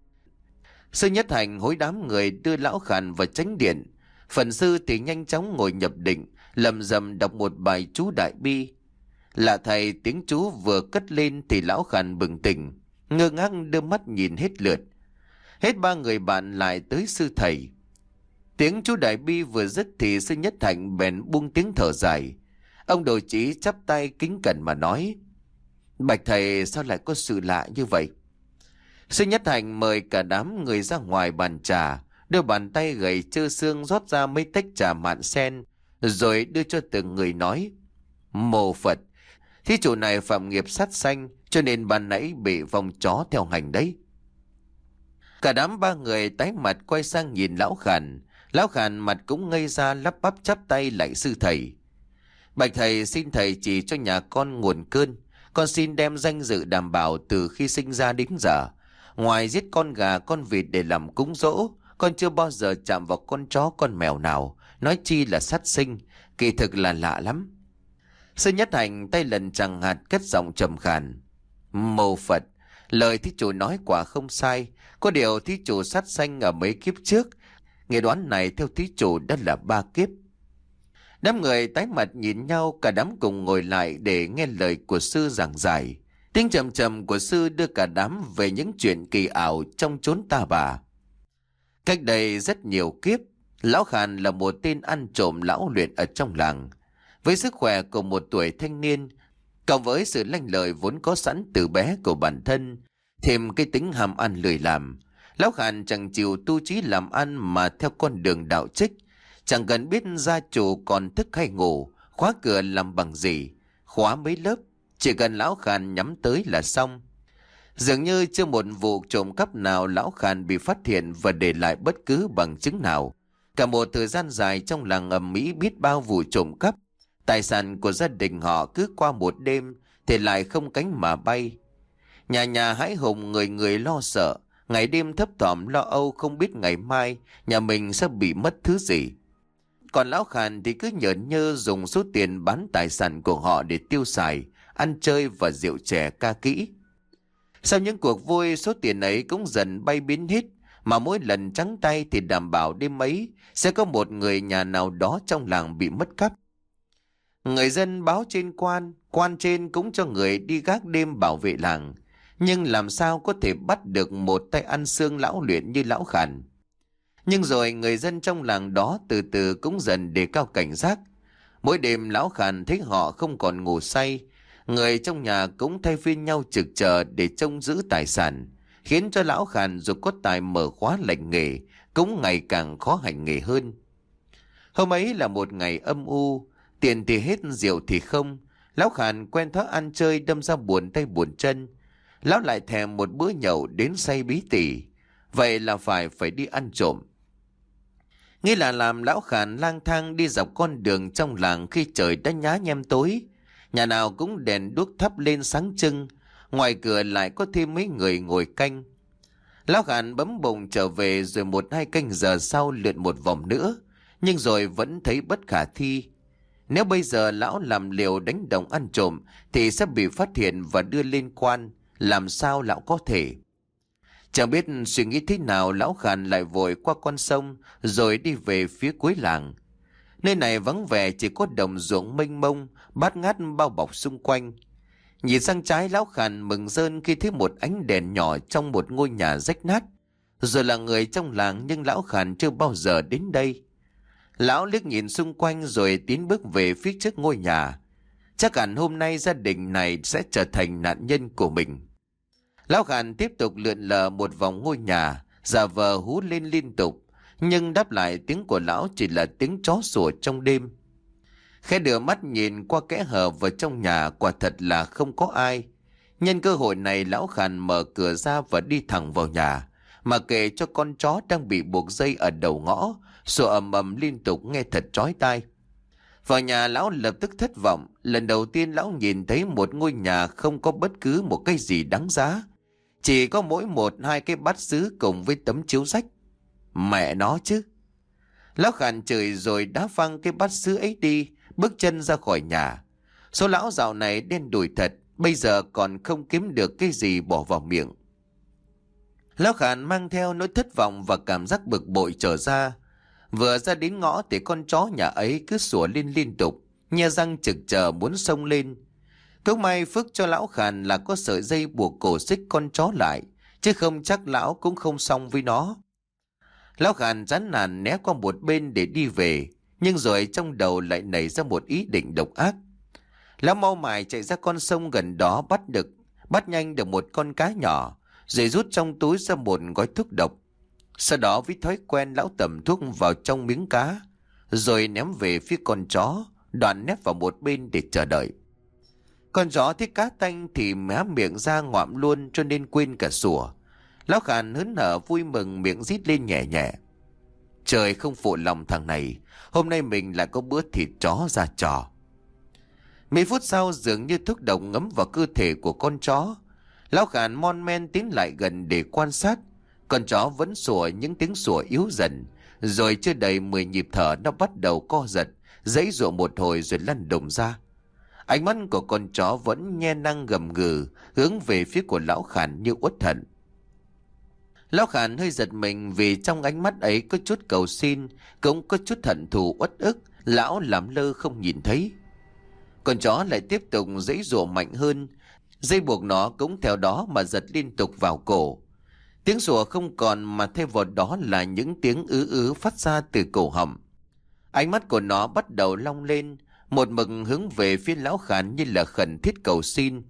Sư Nhất Thành hối đám người đưa Lão Khàn vào chánh điện. Phần sư thì nhanh chóng ngồi nhập định, lầm rầm đọc một bài chú đại bi. Lạ thầy, tiếng chú vừa cất lên thì Lão Khàn bừng tỉnh, ngơ ngác đưa mắt nhìn hết lượt. Hết ba người bạn lại tới sư thầy. Tiếng chú đại bi vừa dứt thì sư Nhất Thành bèn buông tiếng thở dài. Ông Đồ Chí chắp tay kính cẩn mà nói: "Bạch thầy, sao lại có sự lạ như vậy?" Sư Nhất Thành mời cả đám người ra ngoài bàn trà, đưa bàn tay gầy trơ xương rót ra mấy tách trà mạn sen, rồi đưa cho từng người nói: "Mô Phật, thí chủ này phạm nghiệp sát sanh, cho nên ban nãy bị vong chó theo hành đấy." Cả đám ba người tái mặt quay sang nhìn Lão Khàn. Lão Khàn mặt cũng ngây ra, lắp bắp chắp tay lạy sư thầy: "Bạch thầy, xin thầy chỉ cho nhà con nguồn cơn. Con xin đem danh dự đảm bảo từ khi sinh ra đến giờ. Ngoài giết con gà con vịt để làm cúng dỗ, con chưa bao giờ chạm vào con chó con mèo nào, nói chi là sát sinh, kỳ thực là lạ lắm." Sư Nhất Thành tay lần chẳng hạt cất giọng trầm khàn: "Mô Phật, lời thí chủ nói quả không sai. Có điều thí chủ sát sanh ở mấy kiếp trước, nghề đoán này theo thí chủ đã là 3 kiếp." Đám người tái mặt nhìn nhau, cả đám cùng ngồi lại để nghe lời của sư giảng giải. Tiếng trầm trầm của sư đưa cả đám về những chuyện kỳ ảo trong chốn ta bà. Cách đây rất nhiều kiếp, Lão Khàn là một tên ăn trộm lão luyện ở trong làng. Với sức khỏe của một tuổi thanh niên, cộng với sự lanh lợi vốn có sẵn từ bé của bản thân, thêm cái tính ham ăn lười làm, Lão Khàn chẳng chịu tu trí làm ăn mà theo con đường đạo trích. Chẳng cần biết gia chủ còn thức hay ngủ, khóa cửa làm bằng gì, khóa mấy lớp, chỉ cần Lão Khàn nhắm tới là xong. Dường như chưa một vụ trộm cắp nào Lão Khàn bị phát hiện và để lại bất cứ bằng chứng nào. Cả một thời gian dài trong làng ầm ĩ biết bao vụ trộm cắp, tài sản của gia đình họ cứ qua một đêm thì lại không cánh mà bay. Nhà nhà hãi hùng, người người lo sợ, ngày đêm thấp thỏm lo âu không biết ngày mai nhà mình sẽ bị mất thứ gì. Còn Lão Khàn thì cứ nhởn nhơ dùng số tiền bán tài sản của họ để tiêu xài, ăn chơi và rượu chè ca kỹ. Sau những cuộc vui, số tiền ấy cũng dần bay biến hết, mà mỗi lần trắng tay thì đảm bảo đêm ấy sẽ có một người nhà nào đó trong làng bị mất cắp. Người dân báo trên quan, quan trên cũng cho người đi gác đêm bảo vệ làng. Nhưng làm sao có thể bắt được một tay ăn xương lão luyện như Lão Khàn. Nhưng rồi người dân trong làng đó từ từ cũng dần đề cao cảnh giác. Mỗi đêm Lão Khàn thấy họ không còn ngủ say, người trong nhà cũng thay phiên nhau trực chờ để trông giữ tài sản, khiến cho Lão Khàn dù có tài mở khóa lệnh nghề cũng ngày càng khó hành nghề hơn. Hôm ấy là một ngày âm u, tiền thì hết, rượu thì không. Lão Khàn quen thói ăn chơi đâm ra buồn tay buồn chân. Lão lại thèm một bữa nhậu đến say bí tỉ, vậy là phải đi ăn trộm. Nghĩ là làm, Lão Khàn lang thang đi dọc con đường trong làng khi trời đã nhá nhem tối. Nhà nào cũng đèn đuốc thắp lên sáng trưng, ngoài cửa lại có thêm mấy người ngồi canh. Lão Khàn bấm bụng trở về, rồi 1-2 canh giờ sau lượn một vòng nữa, nhưng rồi vẫn thấy bất khả thi. Nếu bây giờ lão làm liều đánh đồng ăn trộm thì sẽ bị phát hiện và đưa lên quan, làm sao lão có thể. Chẳng biết suy nghĩ thế nào, Lão Khàn lại vội qua con sông rồi đi về phía cuối làng. Nơi này vắng vẻ, chỉ có đồng ruộng mênh mông, bát ngát bao bọc xung quanh. Nhìn sang trái, Lão Khàn mừng rơn khi thấy một ánh đèn nhỏ trong một ngôi nhà rách nát. Rồi là người trong làng, nhưng Lão Khàn chưa bao giờ đến đây. Lão liếc nhìn xung quanh rồi tiến bước về phía trước ngôi nhà. Chắc hẳn hôm nay gia đình này sẽ trở thành nạn nhân của mình. Lão Khàn tiếp tục lượn lờ một vòng ngôi nhà, giả vờ hú lên liên tục. nhưng đáp lại tiếng của lão chỉ là tiếng chó sủa trong đêm. Khẽ đưa mắt nhìn qua kẽ hở vào trong nhà, quả thật là không có ai. Nhân cơ hội này, lão Khàn mở cửa ra và đi thẳng vào nhà, mà kệ cho con chó đang bị buộc dây ở đầu ngõ sủa ầm ầm liên tục nghe thật chói tai. Vào nhà, lão lập tức thất vọng. Lần đầu tiên lão nhìn thấy một ngôi nhà không có bất cứ một cái gì đáng giá, chỉ có mỗi một hai cái bát sứ cùng với tấm chiếu rách. Mẹ nó chứ! Lão Khàn chửi rồi đá văng cái bát sứ ấy đi, bước chân ra khỏi nhà. Số lão dạo này đen đủi thật, bây giờ còn không kiếm được cái gì bỏ vào miệng. Lão Khàn mang theo nỗi thất vọng và cảm giác bực bội trở ra. Vừa ra đến ngõ thì con chó nhà ấy cứ sủa lên liên tục, nhe răng trực chờ muốn xông lên. Cũng may phước cho lão Khàn là có sợi dây buộc cổ xích con chó lại, chứ không chắc lão cũng không xong với nó. Lão Khàn chán nản né qua một bên để đi về, nhưng rồi trong đầu lại nảy ra một ý định độc ác. Lão mau mải chạy ra con sông gần đó bắt nhanh được một con cá nhỏ, rồi rút trong túi ra một gói thuốc độc. Sau đó với thói quen, lão tẩm thuốc vào trong miếng cá, rồi ném về phía con chó, đoạn nép vào một bên để chờ đợi. Con chó thấy cá tanh thì há miệng ra ngoạm luôn, cho nên quên cả sủa. Lão Khàn hớn hở vui mừng, miệng rít lên nhẹ nhẹ. Trời không phụ lòng thằng này, hôm nay mình lại có bữa thịt chó ra trò. Mấy phút sau, dường như thuốc độc ngấm vào cơ thể của con chó. Lão Khàn mon men tiến lại gần để quan sát. Con chó vẫn sủa những tiếng sủa yếu dần, rồi chưa đầy 10 nhịp thở nó bắt đầu co giật, giãy giụa một hồi rồi lăn đùng ra. Ánh mắt của con chó vẫn nhe nang gầm gừ, hướng về phía của lão Khàn như uất hận. Lão Khàn hơi giật mình vì trong ánh mắt ấy có chút cầu xin, cũng có chút hận thù uất ức. Lão làm lơ không nhìn thấy. Con chó lại tiếp tục giãy giụa mạnh hơn, dây buộc nó cũng theo đó mà giật liên tục vào cổ. Tiếng sủa không còn, mà thay vào đó là những tiếng ứ phát ra từ cổ họng. Ánh mắt của nó bắt đầu long lên, một mực hướng về phía lão Khàn như là khẩn thiết cầu xin.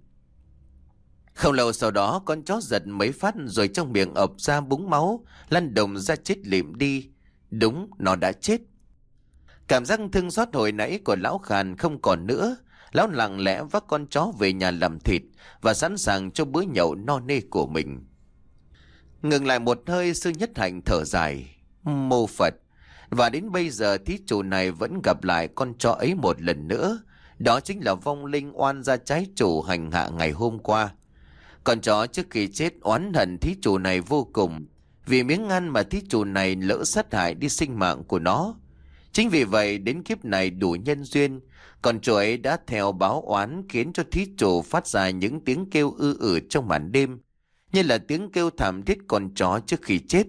Không lâu sau đó, con chó giật mấy phát rồi trong miệng ập ra búng máu, lăn đùng ra chết lịm đi. Đúng, nó đã chết. Cảm giác thương xót hồi nãy của lão Khàn không còn nữa. Lão lặng lẽ vác con chó về nhà làm thịt và sẵn sàng cho bữa nhậu no nê của mình. Ngừng lại một hơi, Sư Nhất Hạnh thở dài. Mô Phật! Và đến bây giờ thí chủ này vẫn gặp lại con chó ấy một lần nữa. Đó chính là vong linh oan gia trái chủ hành hạ ngày hôm qua. Con chó trước khi chết oán hận thí chủ này vô cùng, vì miếng ăn mà thí chủ này lỡ sát hại đi sinh mạng của nó. Chính vì vậy đến kiếp này đủ nhân duyên, con chó ấy đã theo báo oán, khiến cho thí chủ phát ra những tiếng kêu trong màn đêm, như là tiếng kêu thảm thiết con chó trước khi chết.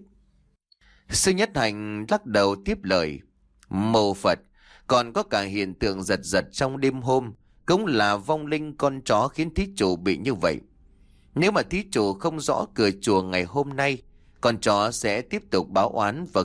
Sư Nhất Hạnh lắc đầu tiếp lời. Mô Phật! Còn có cả hiện tượng giật giật trong đêm hôm, cũng là vong linh con chó khiến thí chủ bị như vậy. Nếu mà thí chủ không rõ cửa chùa ngày hôm nay, con chó sẽ tiếp tục báo oán và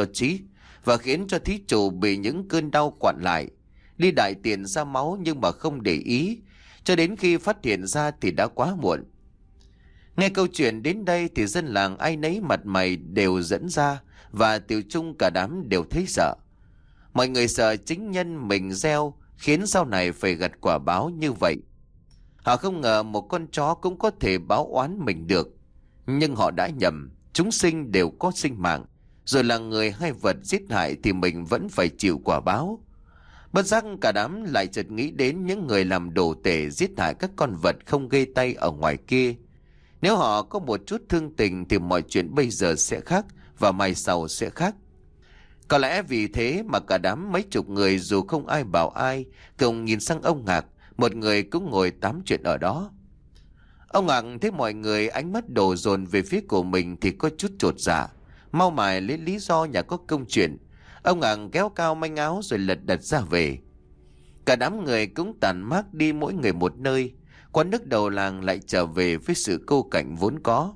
khiến cho thí chủ bị những cơn đau quặn lại, đi đại tiện ra máu nhưng mà không để ý, cho đến khi phát hiện ra thì đã quá muộn. Nghe câu chuyện đến đây thì dân làng ai nấy mặt mày đều dẫn ra, và tiểu chung cả đám đều thấy sợ. Mọi người sợ chính nhân mình gieo khiến sau này phải gặt quả báo như vậy. Họ không ngờ một con chó cũng có thể báo oán mình được. Nhưng họ đã nhầm, chúng sinh đều có sinh mạng, rồi là người hay vật giết hại thì mình vẫn phải chịu quả báo. Bất giác cả đám lại chợt nghĩ đến những người làm đồ tể giết hại các con vật không gây tay ở ngoài kia. Nếu họ có một chút thương tình thì mọi chuyện bây giờ sẽ khác, và mai sau sẽ khác. Có lẽ vì thế mà cả đám mấy chục người dù không ai bảo ai, cùng nhìn sang ông Ngạc, một người cũng ngồi tám chuyện ở đó. Ông Ngạc thấy mọi người ánh mắt đổ dồn về phía của mình thì có chút chột dạ, mau mải lấy lý do nhà có công chuyện. Ông Ngạc kéo cao manh áo rồi lật đật ra về. Cả đám người cũng tản mát đi mỗi người một nơi. Quán nước đầu làng lại trở về với sự cô cảnh vốn có.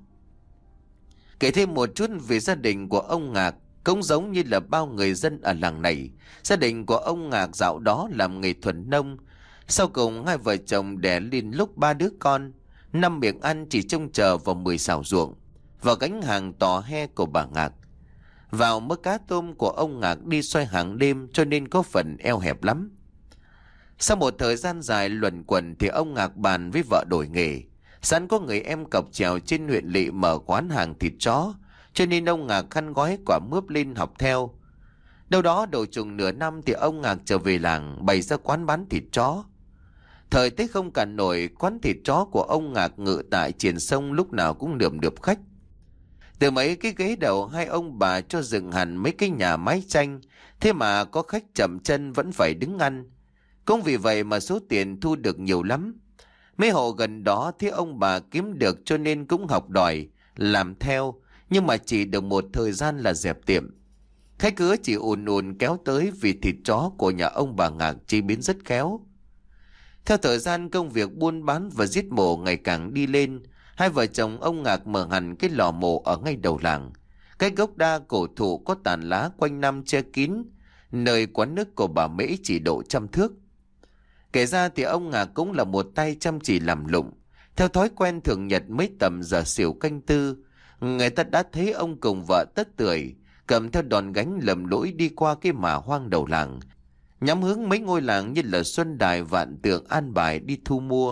Kể thêm một chút về gia đình của ông Ngạc, cũng giống như là bao người dân ở làng này. Gia đình của ông Ngạc dạo đó làm nghề thuần nông. Sau cùng hai vợ chồng đẻ liên lúc 3 đứa con, 5 miệng ăn chỉ trông chờ vào 10 xào ruộng và gánh hàng tò he của bà Ngạc. Vào mớ cá tôm của ông Ngạc đi xoay hàng đêm cho nên có phần eo hẹp lắm. Sau một thời gian dài luẩn quẩn thì ông Ngạc bàn với vợ đổi nghề. Sẵn có người em cọc chèo trên huyện lỵ mở quán hàng thịt chó, cho nên ông Ngạc khăn gói quả mướp lên học theo. Đâu đó độ chừng nửa năm thì ông Ngạc trở về làng bày ra quán bán thịt chó. Thời Tết không cản nổi, quán thịt chó của ông Ngạc ngự tại triền sông lúc nào cũng nườm nượp khách. Từ mấy cái ghế đầu hai ông bà cho dựng hẳn mấy cái nhà mái tranh, thế mà có khách chậm chân vẫn phải đứng ăn. Cũng vì vậy mà số tiền thu được nhiều lắm. Mấy hộ gần đó thấy ông bà kiếm được cho nên cũng học đòi, làm theo, nhưng mà chỉ được một thời gian là dẹp tiệm. Khách cứ chỉ ùn ùn kéo tới vì thịt chó của nhà ông bà Ngạc chế biến rất khéo. Theo thời gian công việc buôn bán và giết mổ ngày càng đi lên, hai vợ chồng ông Ngạc mở hẳn cái lò mổ ở ngay đầu làng. Cái gốc đa cổ thụ có tàn lá quanh năm che kín, nơi quán nước của bà Mễ chỉ độ 100 thước. Kể ra thì ông Ngạc cũng là một tay chăm chỉ làm lụng. Theo thói quen thường nhật mấy tầm giờ xỉu canh tư, người ta đã thấy ông cùng vợ tất tưởi, cầm theo đòn gánh lầm lũi đi qua cái mả hoang đầu làng, nhắm hướng mấy ngôi làng như là Xuân Đài, Vạn Tượng, An Bài đi thu mua.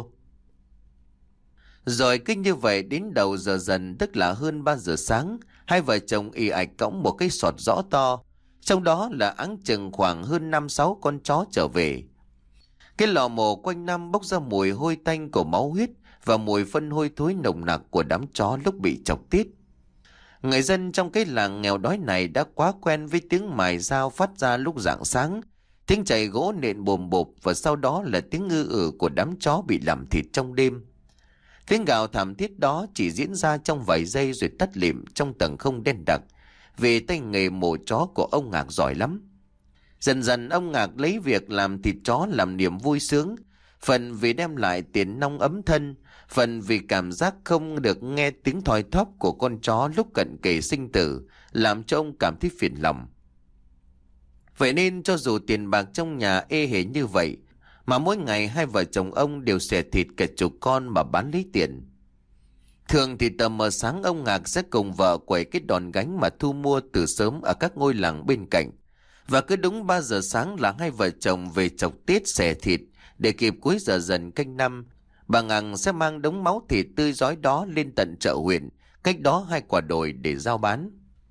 Rồi cứ như vậy đến đầu giờ dần, tức là hơn 3 giờ sáng, hai vợ chồng ì ạch cõng một cái sọt giõ to, trong đó là áng chừng khoảng hơn 5-6 con chó trở về. Cái lò mổ quanh năm bốc ra mùi hôi tanh của máu huyết và mùi phân hôi thối nồng nặc của đám chó lúc bị chọc tiết. Người dân trong cái làng nghèo đói này đã quá quen với tiếng mài dao phát ra lúc rạng sáng, tiếng chày gỗ nện bồm bộp và sau đó là tiếng ngư ử của đám chó bị làm thịt trong đêm. Tiếng gào thảm thiết đó chỉ diễn ra trong vài giây rồi tắt lịm trong tầng không đen đặc, vì tay nghề mổ chó của ông Ngạc giỏi lắm. Dần dần ông Ngạc lấy việc làm thịt chó làm niềm vui sướng, phần vì đem lại tiền nong ấm thân, phần vì cảm giác không được nghe tiếng thoi thóp của con chó lúc cận kề sinh tử, làm cho ông cảm thấy phiền lòng. Vậy nên cho dù tiền bạc trong nhà ê hề như vậy, mà mỗi ngày hai vợ chồng ông đều xẻ thịt cả chục con mà bán lấy tiền. Thường thì tầm mờ sáng ông Ngạc sẽ cùng vợ quẩy cái đòn gánh mà thu mua từ sớm ở các ngôi làng bên cạnh. Và cứ đúng 3 giờ sáng là hai vợ chồng về chọc tiết xẻ thịt để kịp cuối giờ dần canh năm. Bà Ngạc sẽ mang đống máu thịt tươi rói đó lên tận chợ huyện, cách đó 2 quả đồi để giao bán.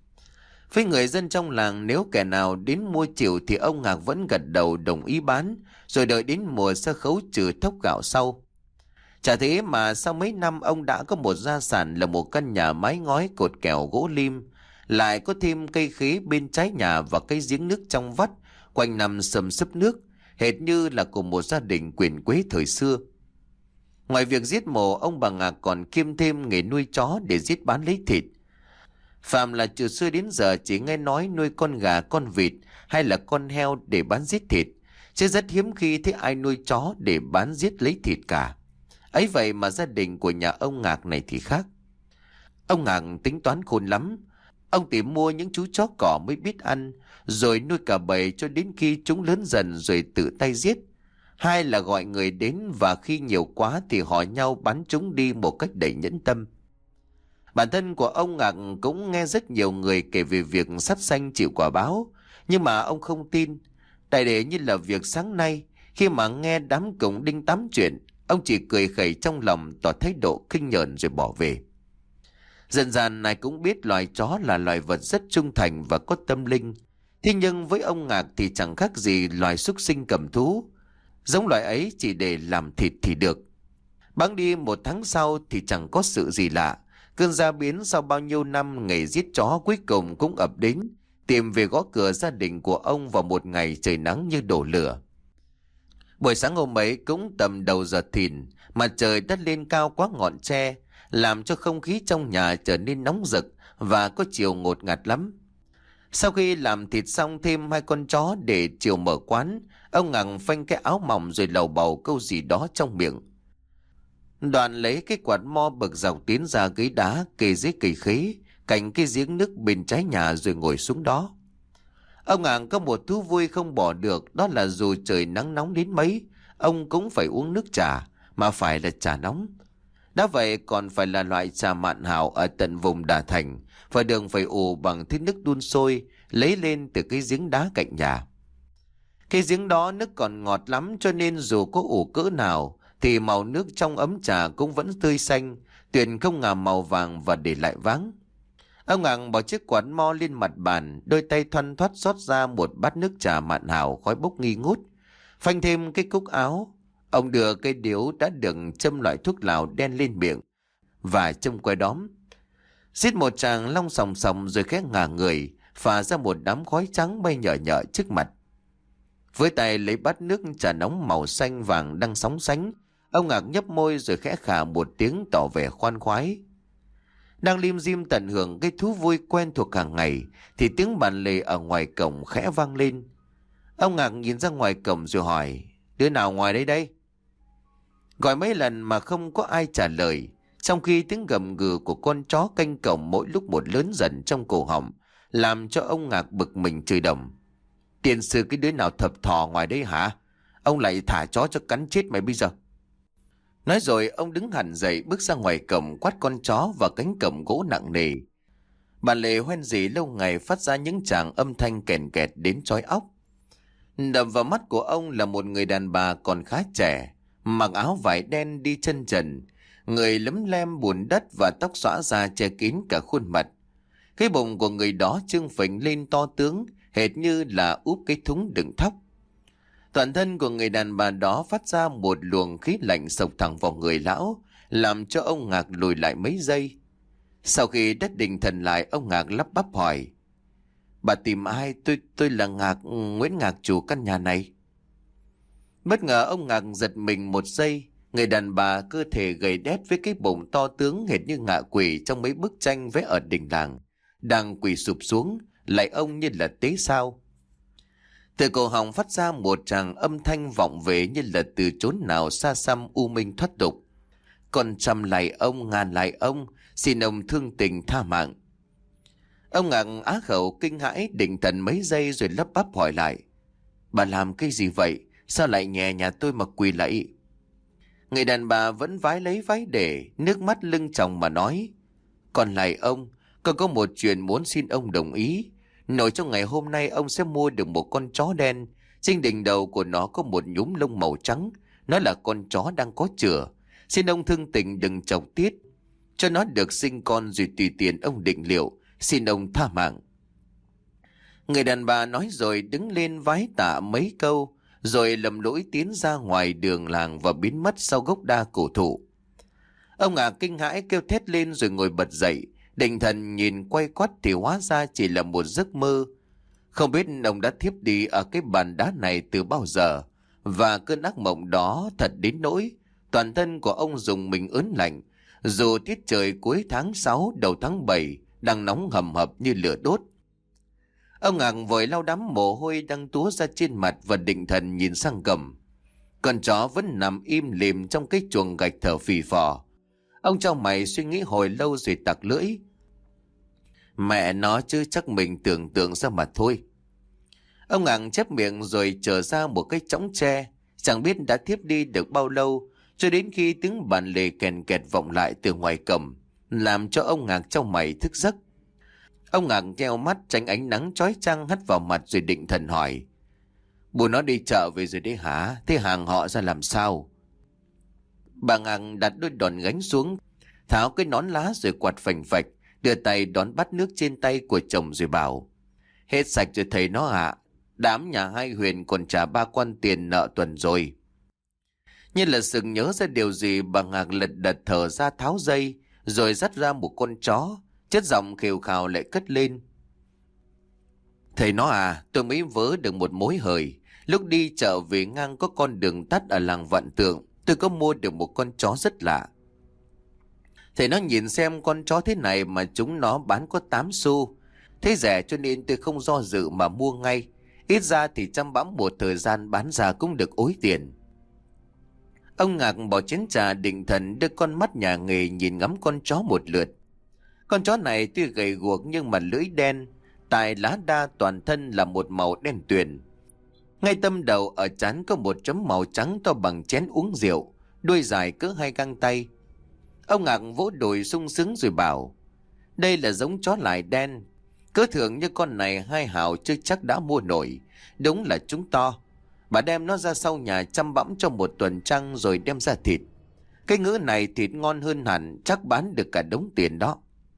Với người dân trong làng, nếu kẻ nào đến mua chịu thì ông Ngạc vẫn gật đầu đồng ý bán, rồi đợi đến mùa sẽ khấu trừ thóc gạo sau. Chả thế mà sau mấy năm ông đã có một gia sản là một căn nhà mái ngói cột kèo gỗ lim, lại có thêm cây khế bên trái nhà và cây giếng nước trong vắt, quanh năm xầm xấp nước, hệt như là của một gia đình quyền quý thời xưa. Ngoài việc giết mổ, ông bà Ngạc còn kiêm thêm nghề nuôi chó để giết bán lấy thịt. Phạm là từ xưa đến giờ chỉ nghe nói nuôi con gà, con vịt hay là con heo để bán giết thịt, chứ rất hiếm khi thấy ai nuôi chó để bán giết lấy thịt cả. Ấy vậy mà gia đình của nhà ông Ngạc này thì khác. Ông Ngạc tính toán khôn lắm. Ông tìm mua những chú chó cỏ mới biết ăn, rồi nuôi cả bầy cho đến khi chúng lớn dần rồi tự tay giết. Hai là gọi người đến và khi nhiều quá thì họ nhau bắn chúng đi một cách đầy nhẫn tâm. Bản thân của ông Ngạc cũng nghe rất nhiều người kể về việc sắt xanh chịu quả báo, nhưng mà ông không tin. Đại để như là việc sáng nay, khi mà nghe đám cùng đinh tám chuyện, ông chỉ cười khẩy trong lòng tỏ thái độ khinh nhờn rồi bỏ về. Dần dần này cũng biết loài chó là loài vật rất trung thành và có tâm linh. Thế nhưng với ông Ngạc thì chẳng khác gì loài súc sinh cầm thú. Giống loài ấy chỉ để làm thịt thì được. Bẵng đi 1 tháng sau thì chẳng có sự gì lạ. Cơn gia biến sau bao nhiêu năm ngày giết chó cuối cùng cũng ập đến, tìm về gõ cửa gia đình của ông vào một ngày trời nắng như đổ lửa. Buổi sáng hôm ấy cũng tầm đầu giờ thìn, mặt trời đã lên cao quá ngọn tre, làm cho không khí trong nhà trở nên nóng rực và có chiều ngột ngạt lắm. Sau khi làm thịt xong thêm 2 con chó để chiều mở quán, ông Ngạc phanh cái áo mỏng rồi lầu bầu câu gì đó trong miệng. Đoạn lấy cái quạt mo bực dọc tiến ra ghế đá kề dưới cây khế, cạnh cái giếng nước bên trái nhà rồi ngồi xuống đó. Ông Ngạc có một thú vui không bỏ được, đó là dù trời nắng nóng đến mấy, ông cũng phải uống nước trà, mà phải là trà nóng. Đã vậy còn phải là loại trà mạn hảo ở tận vùng Đà Thành, và đường phải ủ bằng thứ nước đun sôi lấy lên từ cái giếng đá cạnh nhà. Cái giếng đó nước còn ngọt lắm, cho nên dù có ủ cỡ nào thì màu nước trong ấm trà cũng vẫn tươi xanh, tuyệt không ngả màu vàng và để lại váng. Ông Ngạn bỏ chiếc quạt mo lên mặt bàn, đôi tay thoăn thoắt rót ra một bát nước trà mạn hảo khói bốc nghi ngút, phanh thêm cái cúc áo. Ông đưa cây điếu đã được châm loại thuốc lào đen lên miệng và châm que đóm, xít một tràng long sòng sòng rồi khẽ ngả người, phả ra một đám khói trắng bay nhở nhở trước mặt. Với tay lấy bát nước trà nóng màu xanh vàng đang sóng sánh, ông Ngạn nhấp môi rồi khẽ khà một tiếng tỏ vẻ khoan khoái. Đang lim dim tận hưởng cái thú vui quen thuộc hàng ngày thì tiếng bàn lề ở ngoài cổng khẽ vang lên. Ông Ngạn nhìn ra ngoài cổng rồi hỏi: "Đứa nào ngoài đây đây?" Gọi mấy lần mà không có ai trả lời, trong khi tiếng gầm gừ của con chó canh cổng mỗi lúc một lớn dần trong cổ họng, làm cho ông Ngạn bực mình chửi đồng: "Tiền sư cái đứa nào thập thò ngoài đây hả? Ông lại thả chó cho cắn chết mày bây giờ." Nói rồi ông đứng hẳn dậy bước ra ngoài cổng, quát con chó vào cánh cổng gỗ nặng nề. Bàn lề hoen dỉ lâu ngày phát ra những tràng âm thanh kèn kẹt đến chói óc. Đập vào mắt của ông là một người đàn bà còn khá trẻ, mặc áo vải đen đi chân trần, người lấm lem bùn đất và tóc xõa ra che kín cả khuôn mặt. Cái bụng của người đó trương phình lên to tướng, hệt như là úp cái thúng đựng thóc. Toàn thân của người đàn bà đó phát ra một luồng khí lạnh sộc thẳng vào người lão, làm cho ông Ngạc lùi lại mấy giây. Sau khi đất định thần lại, ông Ngạc lắp bắp hỏi: "Bà tìm ai? Tôi là Ngạc, Nguyễn Ngạc, chủ căn nhà này." Bất ngờ ông Ngạc giật mình một giây. Người đàn bà cơ thể gầy đét với cái bụng to tướng hệt như ngạ quỷ trong mấy bức tranh vẽ ở đình làng, đang quỳ sụp xuống lạy ông như là tế sao. Từ cổ họng phát ra một tràng âm thanh vọng về như là từ chốn nào xa xăm u minh thoát tục: "Con trăm lạy ông, ngàn lạy ông, xin ông thương tình tha mạng." Ông Ngạc á khẩu kinh hãi định thần mấy giây rồi lắp bắp hỏi lại: "Bà làm cái gì vậy? Sao lại nhẹ nhà tôi mà quỳ lạy?" Người đàn bà vẫn vái lấy váy để, nước mắt lưng tròng mà nói: "Còn lạy ông, con có một chuyện muốn xin ông đồng ý. Nội trong ngày hôm nay ông sẽ mua được một con chó đen. Trên đỉnh đầu của nó có một nhúm lông màu trắng. Nó là con chó đang có chửa. Xin ông thương tình đừng chọc tiết, cho nó được sinh con rồi tùy tiền ông định liệu. Xin ông tha mạng." Người đàn bà nói rồi đứng lên vái tạ mấy câu, rồi lầm lũi tiến ra ngoài đường làng và biến mất sau gốc đa cổ thụ. Ông Ngạc kinh hãi kêu thét lên rồi ngồi bật dậy, định thần nhìn quay quắt thì hóa ra chỉ là một giấc mơ. Không biết ông đã thiếp đi ở cái bàn đá này từ bao giờ, và cơn ác mộng đó thật đến nỗi toàn thân của ông rùng mình ớn lạnh, dù tiết trời cuối tháng 6 đầu tháng 7 đang nóng hầm hập như lửa đốt. Ông Ngạc vội lau đám mồ hôi đang túa ra trên mặt và định thần nhìn sang gầm. Con chó vẫn nằm im lìm trong cái chuồng gạch thở phì phò. Ông chau mày suy nghĩ hồi lâu rồi tặc lưỡi: "Mẹ nó chứ, chắc mình tưởng tượng ra mà thôi." Ông Ngạc chép miệng rồi trở ra một cái chõng tre. Chẳng biết đã thiếp đi được bao lâu, cho đến khi tiếng bàn lề kèn kẹt vọng lại từ ngoài cổng, làm cho ông Ngạc chau mày thức giấc. Ông Ngạc nheo mắt tránh ánh nắng chói chang hắt vào mặt rồi định thần hỏi: "Bố nó đi chợ về rồi đấy hả? Thế hàng họ ra làm sao?" Bà Ngạc đặt đôi đòn gánh xuống, tháo cái nón lá rồi quạt phành phạch, đưa tay đón bát nước trên tay của chồng rồi bảo: "Hết sạch rồi thầy nó ạ. Đám nhà hai Huyền còn trả 3 quan tiền nợ tuần rồi." Như là sực nhớ ra điều gì, bà Ngạc lật đật thở ra tháo dây, rồi dắt ra một con chó, chất giọng khều khào lại cất lên: "Thầy nó à, tôi mới vớ được một mối hời. Lúc đi chợ về ngang có con đường tắt ở làng Vạn Tượng, tôi có mua được một con chó rất lạ. Thầy nó nhìn xem con chó thế này mà chúng nó bán có 8 xu. Thế rẻ cho nên tôi không do dự mà mua ngay. Ít ra thì chăm bẵm một thời gian bán ra cũng được ối tiền." Ông Ngạc bỏ chén trà định thần, đưa con mắt nhà nghề nhìn ngắm con chó một lượt. Con chó này tuy gầy guộc nhưng mà lưỡi đen, tại lá đa toàn thân là một màu đen tuyền. Ngay tâm đầu ở trán có một chấm màu trắng to bằng chén uống rượu, đuôi dài cỡ 2 găng tay. Ông Ngạc vỗ đùi sung sướng rồi bảo: đây là giống chó lài đen. Cớ thường như con này hai hào chưa chắc đã mua nổi. Đúng là chúng to. Bà đem nó ra sau nhà chăm bẵm trong một tuần trăng rồi đem ra thịt. Cái ngữ này thịt ngon hơn hẳn, chắc bán được cả đống tiền đó.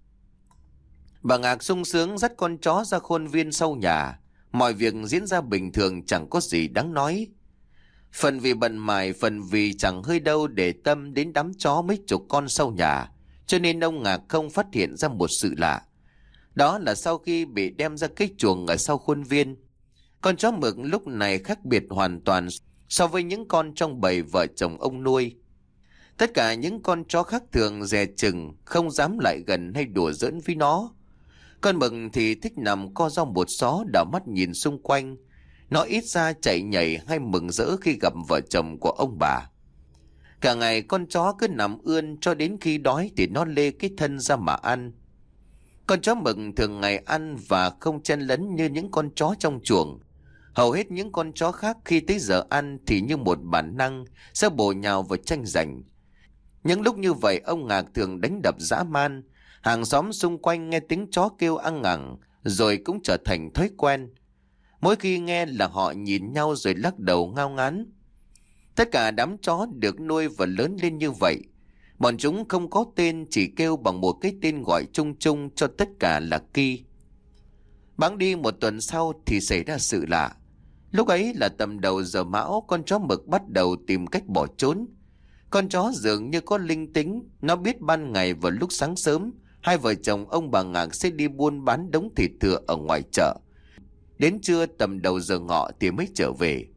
Bà Ngạc sung sướng dắt con chó ra khuôn viên sau nhà. Mọi việc diễn ra bình thường, chẳng có gì đáng nói. Phần vì bận mải, phần vì chẳng hơi đâu để tâm đến đám chó mấy chục con sau nhà, cho nên ông Ngạc không phát hiện ra một sự lạ. Đó là sau khi bị đem ra cái chuồng ở sau khuôn viên, con chó mực lúc này khác biệt hoàn toàn so với những con trong bầy vợ chồng ông nuôi. Tất cả những con chó khác thường dè chừng, không dám lại gần hay đùa giỡn với nó. Con mực thì thích nằm co ro một xó, đảo mắt nhìn xung quanh. Nó ít ra chạy nhảy hay mừng rỡ khi gặp vợ chồng của ông bà. Cả ngày con chó cứ nằm ươn, cho đến khi đói thì nó lê cái thân ra mà ăn. Con chó mực thường ngày ăn và không chen lấn như những con chó trong chuồng. Hầu hết những con chó khác khi tới giờ ăn thì như một bản năng sẽ bổ nhào vào tranh giành. Những lúc như vậy ông Ngạc thường đánh đập dã man. Hàng xóm xung quanh nghe tiếng chó kêu ăn ngẳng rồi cũng trở thành thói quen. Mỗi khi nghe là họ nhìn nhau rồi lắc đầu ngao ngán. Tất cả đám chó được nuôi và lớn lên như vậy. Bọn chúng không có tên, chỉ kêu bằng một cái tên gọi chung chung cho tất cả là Ki. Bẵng đi một tuần sau thì xảy ra sự lạ. Lúc ấy là tầm đầu giờ mão, con chó mực bắt đầu tìm cách bỏ trốn. Con chó dường như có linh tính, nó biết ban ngày vào lúc sáng sớm, hai vợ chồng ông bà Ngạc sẽ đi buôn bán đống thịt thừa ở ngoài chợ. Đến trưa tầm đầu giờ ngọ thì mới trở về.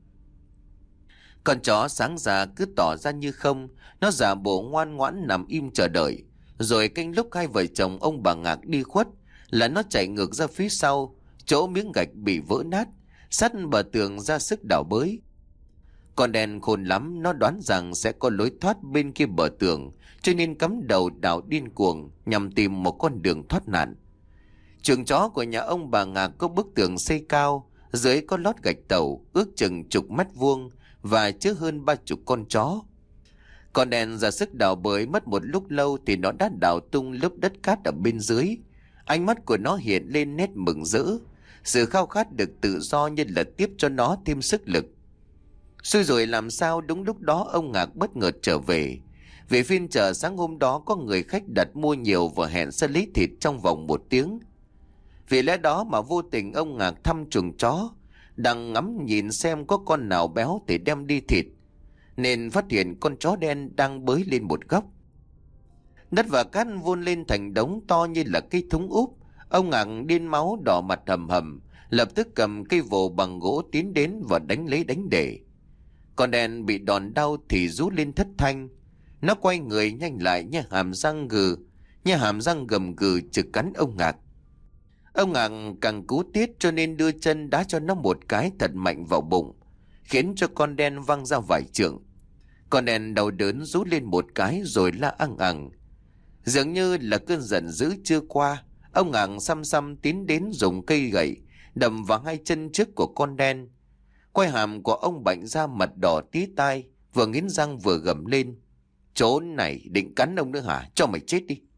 Con chó sáng ra cứ tỏ ra như không, nó giả bộ ngoan ngoãn nằm im chờ đợi. Rồi canh lúc hai vợ chồng ông bà Ngạc đi khuất là nó chạy ngược ra phía sau, chỗ miếng gạch bị vỡ nát, sát bờ tường ra sức đào bới. Con đen khôn lắm, nó đoán rằng sẽ có lối thoát bên kia bờ tường, cho nên cắm đầu đào điên cuồng nhằm tìm một con đường thoát nạn. Chuồng chó của nhà ông bà Ngạc có bức tường xây cao, dưới có lót gạch tàu ước chừng chục mét vuông và chứa hơn 30 con chó. Con đèn ra sức đào bới mất một lúc lâu thì nó đã đào tung lớp đất cát ở bên dưới. Ánh mắt của nó hiện lên nét mừng rỡ, sự khao khát được tự do như là tiếp cho nó thêm sức lực. Xui rồi làm sao đúng lúc đó ông Ngạc bất ngờ trở về. Về phiên chợ sáng hôm đó có người khách đặt mua nhiều và hẹn sẽ lấy thịt trong vòng 1 tiếng. Vì lẽ đó mà vô tình ông Ngạc thăm chuồng chó, đang ngắm nhìn xem có con nào béo để đem đi thịt, nên phát hiện con chó đen đang bới lên một góc. Đất và cát vun lên thành đống to như là cây thúng úp. Ông Ngạc điên máu đỏ mặt hầm hầm, lập tức cầm cây vồ bằng gỗ tiến đến và đánh lấy đánh để. Con đen bị đòn đau thì rú lên thất thanh. Nó quay người nhanh lại như hàm răng gầm gừ trực cắn ông Ngạc. Ông Ngạc càng cứu tiết cho nên đưa chân đá cho nó một cái thật mạnh vào bụng, khiến cho con đen văng ra vài trượng. Con đen đau đớn rú lên một cái rồi la ăng ằng. Dường như là cơn giận dữ chưa qua, ông Ngạc xăm xăm tiến đến dùng cây gậy đầm vào hai chân trước của con đen. Quai hàm của ông bệnh ra, mặt đỏ tí tai, vừa nghiến răng vừa gầm lên: "Trốn này, định cắn ông nữa hả? Cho mày chết đi!"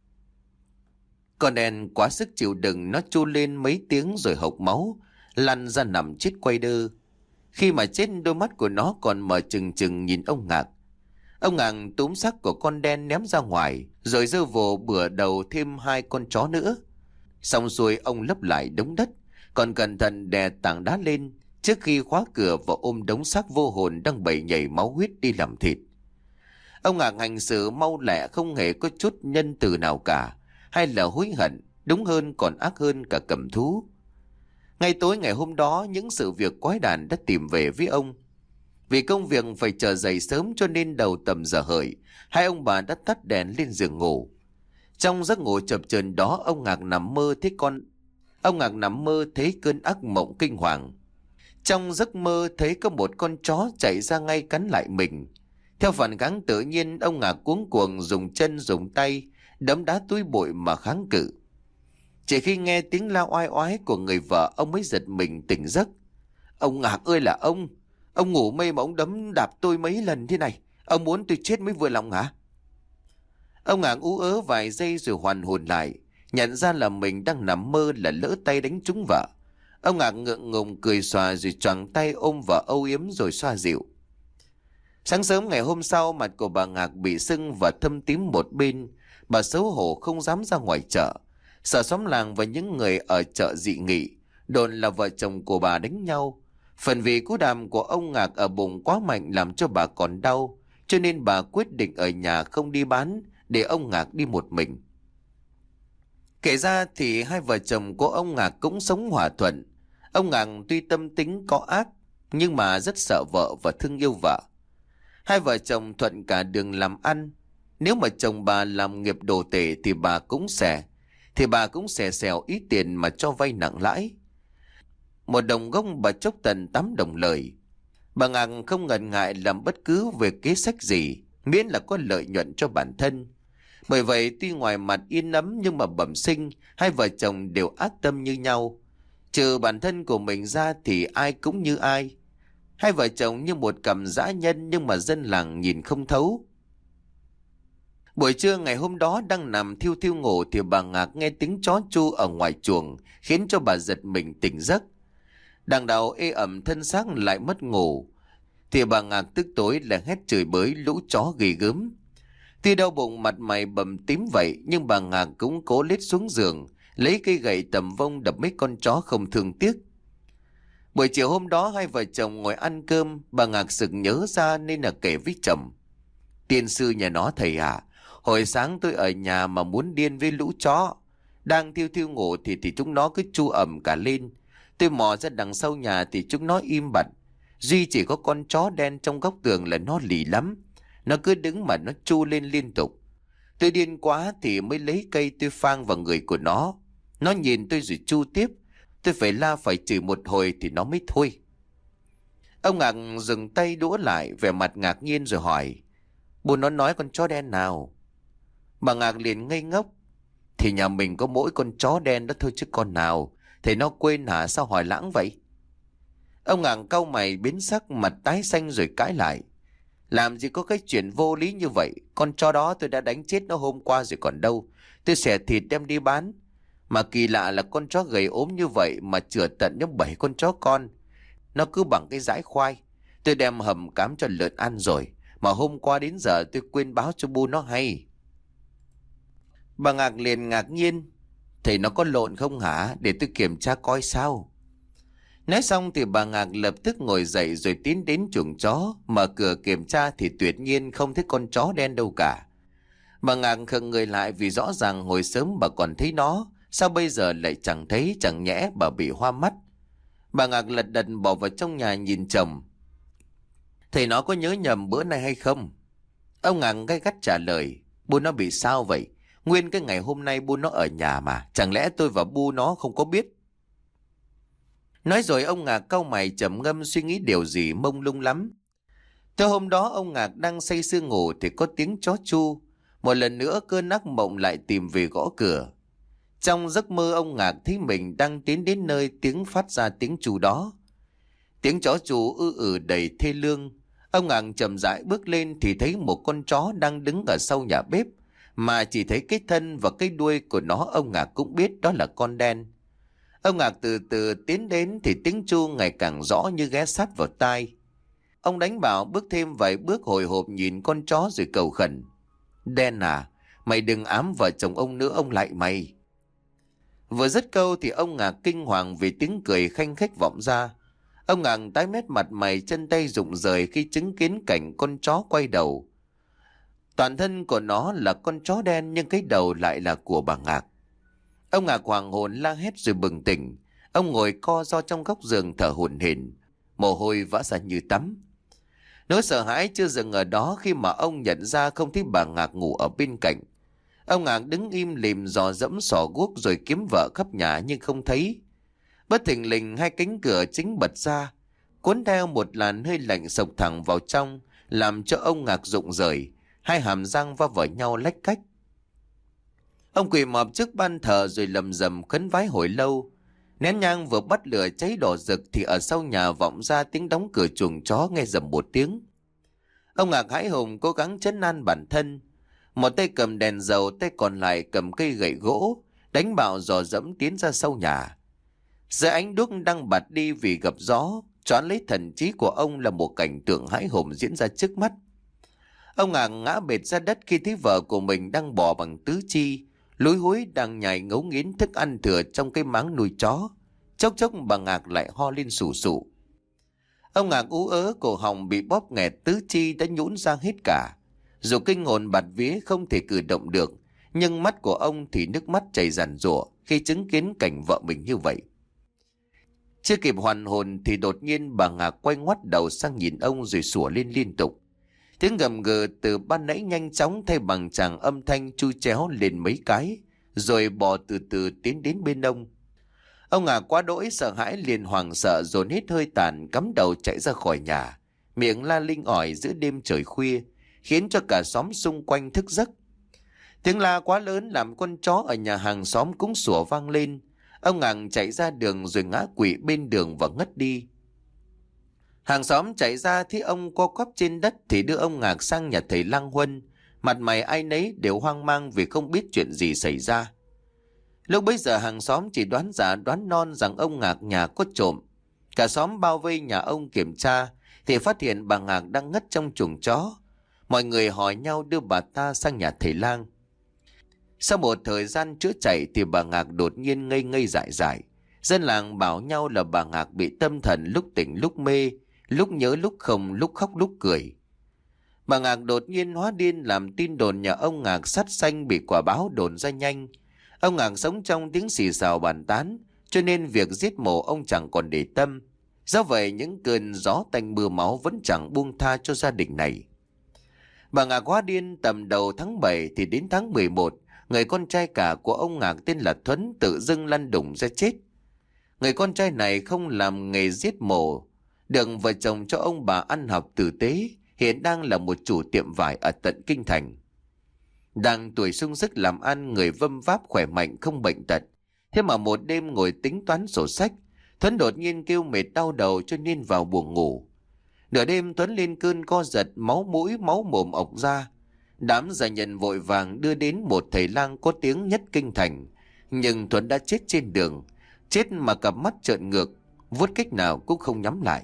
Con đen quá sức chịu đựng, nó chu lên mấy tiếng rồi hộc máu, lăn ra nằm chết quay đơ. Khi mà chết, đôi mắt của nó còn mở trừng trừng nhìn ông Ngạc. Ông Ngạc túm xác của con đen ném ra ngoài, rồi giơ vồ bừa đầu thêm 2 con chó nữa. Xong xuôi ông lấp lại đống đất, còn cẩn thận đè tảng đá lên trước khi khóa cửa và ôm đống xác vô hồn đang bầy nhảy máu huyết đi làm thịt. Ông Ngạc hành xử mau lẹ, không hề có chút nhân từ nào cả, hay là hối hận, đúng hơn còn ác hơn cả cầm thú. Ngay tối ngày hôm đó, những sự việc quái đản đã tìm về với ông. Vì công việc phải chờ dậy sớm cho nên đầu tầm giờ hợi, hai ông bà đã tắt đèn lên giường ngủ. Trong giấc ngủ chập chờn đó, ông Ngạc nằm mơ thấy cơn ác mộng kinh hoàng. Trong giấc mơ thấy có một con chó chạy ra ngay cắn lại mình. Theo phản kháng tự nhiên, ông Ngạc cuống cuồng dùng chân dùng tay đấm đá túi bụi mà kháng cự. Chỉ khi nghe tiếng la oai oái của người vợ, ông mới giật mình tỉnh giấc. "Ông Ngạc ơi là ông ngủ mê mà ông đấm đạp tôi mấy lần thế này, ông muốn tôi chết mới vừa lòng hả?" Ông Ngạc ú ớ vài giây rồi hoàn hồn lại, nhận ra là mình đang nằm mơ, là lỡ tay đánh trúng vợ. Ông Ngạc ngượng ngùng cười xòa rồi choàng tay ôm vợ âu yếm rồi xoa dịu. Sáng sớm ngày hôm sau, mặt của bà Ngạc bị sưng và thâm tím một bên. Bà xấu hổ không dám ra ngoài chợ, sợ xóm làng và những người ở chợ dị nghị, đồn là vợ chồng của bà đánh nhau. Phần vì cú đàm của ông Ngạc ở bụng quá mạnh làm cho bà còn đau, cho nên bà quyết định ở nhà không đi bán, để ông Ngạc đi một mình. Kể ra thì hai vợ chồng của ông Ngạc cũng sống hòa thuận. Ông Ngạc tuy tâm tính có ác, nhưng mà rất sợ vợ và thương yêu vợ. Hai vợ chồng thuận cả đường làm ăn. Nếu mà chồng bà làm nghiệp đồ tể thì bà cũng xèo ít tiền mà cho vay nặng lãi. Một đồng gốc bà chốc tận 8 đồng lời. Bà Ngạc không ngần ngại làm bất cứ về kế sách gì, miễn là có lợi nhuận cho bản thân. Bởi vậy tuy ngoài mặt yên ấm nhưng mà bẩm sinh hai vợ chồng đều ác tâm như nhau. Trừ bản thân của mình ra thì ai cũng như ai. Hai vợ chồng như một cặp dã nhân nhưng mà dân làng nhìn không thấu. Buổi trưa ngày hôm đó đang nằm thiêu thiêu ngủ thì bà Ngạc nghe tiếng chó chu ở ngoài chuồng, khiến cho bà giật mình tỉnh giấc. Đằng đầu ê ẩm thân xác lại mất ngủ, thì bà Ngạc tức tối là hét chửi bới lũ chó ghê gớm. Tuy đau bụng mặt mày bầm tím vậy, nhưng bà Ngạc cũng cố lết xuống giường, lấy cây gậy tầm vông đập mấy con chó không thương tiếc. Buổi chiều hôm đó hai vợ chồng ngồi ăn cơm, bà Ngạc sực nhớ ra nên là kể với chồng. Tiên sư nhà nó thầy à, hồi sáng tôi ở nhà mà muốn điên với lũ chó. Đang thiêu thiêu ngủ thì chúng nó cứ chu ầm cả lên. Tôi mò ra đằng sau nhà thì chúng nó im bặt. Duy chỉ có con chó đen trong góc tường là nó lì lắm. Nó cứ đứng mà nó chu lên liên tục. Tôi điên quá thì mới lấy cây tôi phang vào người của nó. Nó nhìn tôi rồi chu tiếp. Tôi phải la phải chửi một hồi thì nó mới thôi. Ông Ngạc dừng tay đũa lại, vẻ mặt ngạc nhiên rồi hỏi. Bố nó nói con chó đen nào? Bà Ngạc liền ngây ngốc. Thì nhà mình có mỗi con chó đen đó thôi chứ con nào. Thầy nó quên hả, sao hỏi lãng vậy? Ông Ngạc cau mày biến sắc, mặt tái xanh rồi cãi lại. Làm gì có cái chuyện vô lý như vậy. Con chó đó tôi đã đánh chết nó hôm qua rồi còn đâu. Tôi xẻ thịt đem đi bán. Mà kỳ lạ là con chó gầy ốm như vậy mà chừa tận đến 7 con chó con. Nó cứ bằng cái dãi khoai. Tôi đem hầm cám cho lợn ăn rồi. Mà hôm qua đến giờ tôi quên báo cho bu nó hay. Bà Ngạc liền ngạc nhiên. Thầy nó có lộn không hả? Để tôi kiểm tra coi sao. Nói xong thì bà Ngạc lập tức ngồi dậy rồi tiến đến chuồng chó. Mở cửa kiểm tra thì tuyệt nhiên không thấy con chó đen đâu cả. Bà Ngạc khựng người lại vì rõ ràng hồi sớm bà còn thấy nó. Sao bây giờ lại chẳng thấy chẳng nhẽ bà bị hoa mắt. Bà Ngạc lật đật bỏ vào trong nhà nhìn chồng. Thầy nó có nhớ nhầm bữa nay hay không? Ông Ngạc gay gắt trả lời. Bu nó bị sao vậy? Nguyên cái ngày hôm nay bu nó ở nhà mà. Chẳng lẽ tôi và bu nó không có biết? Nói rồi ông Ngạc cau mày trầm ngâm suy nghĩ điều gì mông lung lắm. Tới hôm đó ông Ngạc đang say sưa ngủ thì có tiếng chó chu. Một lần nữa cơn ác mộng lại tìm về gõ cửa. Trong giấc mơ ông Ngạc thấy mình đang tiến đến nơi tiếng phát ra tiếng chu đó. Tiếng chó chu đầy thê lương. Ông Ngạc chậm rãi bước lên thì thấy một con chó đang đứng ở sau nhà bếp. Mà chỉ thấy cái thân và cái đuôi của nó ông Ngạc cũng biết đó là con đen. Ông Ngạc từ từ tiến đến thì tiếng chu ngày càng rõ như ghé sát vào tai. Ông đánh bảo bước thêm vài bước hồi hộp nhìn con chó rồi cầu khẩn. Đen à, mày đừng ám vợ chồng ông nữa, ông lại mày. Vừa dứt câu thì ông Ngạc kinh hoàng vì tiếng cười khanh khách vọng ra. Ông Ngạc tái mét mặt mày chân tay rụng rời khi chứng kiến cảnh con chó quay đầu. Toàn thân của nó là con chó đen nhưng cái đầu lại là của bà Ngạc. Ông Ngạc hoàng hồn la hét rồi bừng tỉnh. Ông ngồi co ro trong góc giường thở hổn hển, mồ hôi vã ra như tắm. Nỗi sợ hãi chưa dừng ở đó khi mà ông nhận ra không thấy bà Ngạc ngủ ở bên cạnh. Ông Ngạc đứng im lìm dò dẫm xỏ guốc rồi kiếm vợ khắp nhà nhưng không thấy. Bất thình lình hai cánh cửa chính bật ra, cuốn theo một làn hơi lạnh sộc thẳng vào trong, làm cho ông Ngạc rụng rời, hai hàm răng va vào nhau lách cách. Ông quỳ mọp trước ban thờ rồi lầm rầm khấn vái hồi lâu. Nén nhang vừa bắt lửa cháy đỏ rực thì ở sau nhà vọng ra tiếng đóng cửa chuồng chó nghe rầm một tiếng. Ông Ngạc hãi hùng cố gắng trấn an bản thân. Một tay cầm đèn dầu, tay còn lại cầm cây gậy gỗ, đánh bạo dò dẫm tiến ra sau nhà. Dưới ánh đuốc đang bạt đi vì gặp gió, choán lấy thần trí của ông là một cảnh tượng hãi hùng diễn ra trước mắt. Ông Ngạc ngã bệt ra đất khi thấy vợ của mình đang bò bằng tứ chi, lúi húi đang nhai ngấu nghiến thức ăn thừa trong cái máng nuôi chó. Chốc chốc bà Ngạc lại ho lên sù sụ. Ông Ngạc ú ớ, cổ họng bị bóp nghẹt, tứ chi đã nhũn ra hết cả. Dù kinh hồn bạt vía không thể cử động được, nhưng mắt của ông thì nước mắt chảy ràn rụa khi chứng kiến cảnh vợ mình như vậy. Chưa kịp hoàn hồn thì đột nhiên bà Ngạc quay ngoắt đầu sang nhìn ông rồi sủa lên liên tục. Tiếng gầm gừ từ ban nãy nhanh chóng thay bằng tràng âm thanh chu chéo lên mấy cái, rồi bò từ từ tiến đến bên ông. Ông Ngạc quá đỗi sợ hãi liền hoảng sợ dồn hết hơi tàn, cắm đầu chạy ra khỏi nhà, miệng la linh ỏi giữa đêm trời khuya, khiến cho cả xóm xung quanh thức giấc. Tiếng la quá lớn làm con chó ở nhà hàng xóm cũng sủa vang lên. Ông Ngạc chạy ra đường rồi ngã quỵ bên đường và ngất đi. Hàng xóm chạy ra thấy ông co quắp trên đất thì đưa ông Ngạc sang nhà thầy Lang Huân. Mặt mày ai nấy đều hoang mang vì không biết chuyện gì xảy ra. Lúc bấy giờ hàng xóm chỉ đoán giả đoán non rằng ông Ngạc nhà có trộm. Cả xóm bao vây nhà ông kiểm tra thì phát hiện bà Ngạc đang ngất trong chuồng chó. Mọi người hỏi nhau đưa bà ta sang nhà thầy Lang. Sau một thời gian chữa chạy thì bà Ngạc đột nhiên ngây ngây dại dại. Dân làng bảo nhau là bà Ngạc bị tâm thần, lúc tỉnh lúc mê, lúc nhớ lúc không, lúc khóc lúc cười. Bà Ngạc đột nhiên hóa điên làm tin đồn nhà ông Ngạc sắt xanh bị quả báo đồn ra nhanh. Ông Ngạc sống trong tiếng xì xào bàn tán, cho nên việc giết mổ ông chẳng còn để tâm. Do vậy những cơn gió tanh mưa máu vẫn chẳng buông tha cho gia đình này. Bà Ngạc hóa điên tầm đầu tháng 7 thì đến tháng 11, người con trai cả của ông Ngạc tên là Thuấn tự dưng lăn đùng ra chết. Người con trai này không làm nghề giết mổ, được vợ chồng cho ông bà ăn học tử tế, hiện đang là một chủ tiệm vải ở tận Kinh Thành. Đang tuổi sung sức làm ăn, người vâm váp khỏe mạnh không bệnh tật. Thế mà một đêm ngồi tính toán sổ sách, Thuấn đột nhiên kêu mệt đau đầu cho nên vào buồng ngủ. Nửa đêm Tuấn lên cơn co giật, máu mũi máu mồm ọc ra. Đám gia nhân vội vàng đưa đến một thầy lang có tiếng nhất Kinh Thành, nhưng Tuấn đã chết trên đường, chết mà cặp mắt trợn ngược, vuốt cách nào cũng không nhắm lại.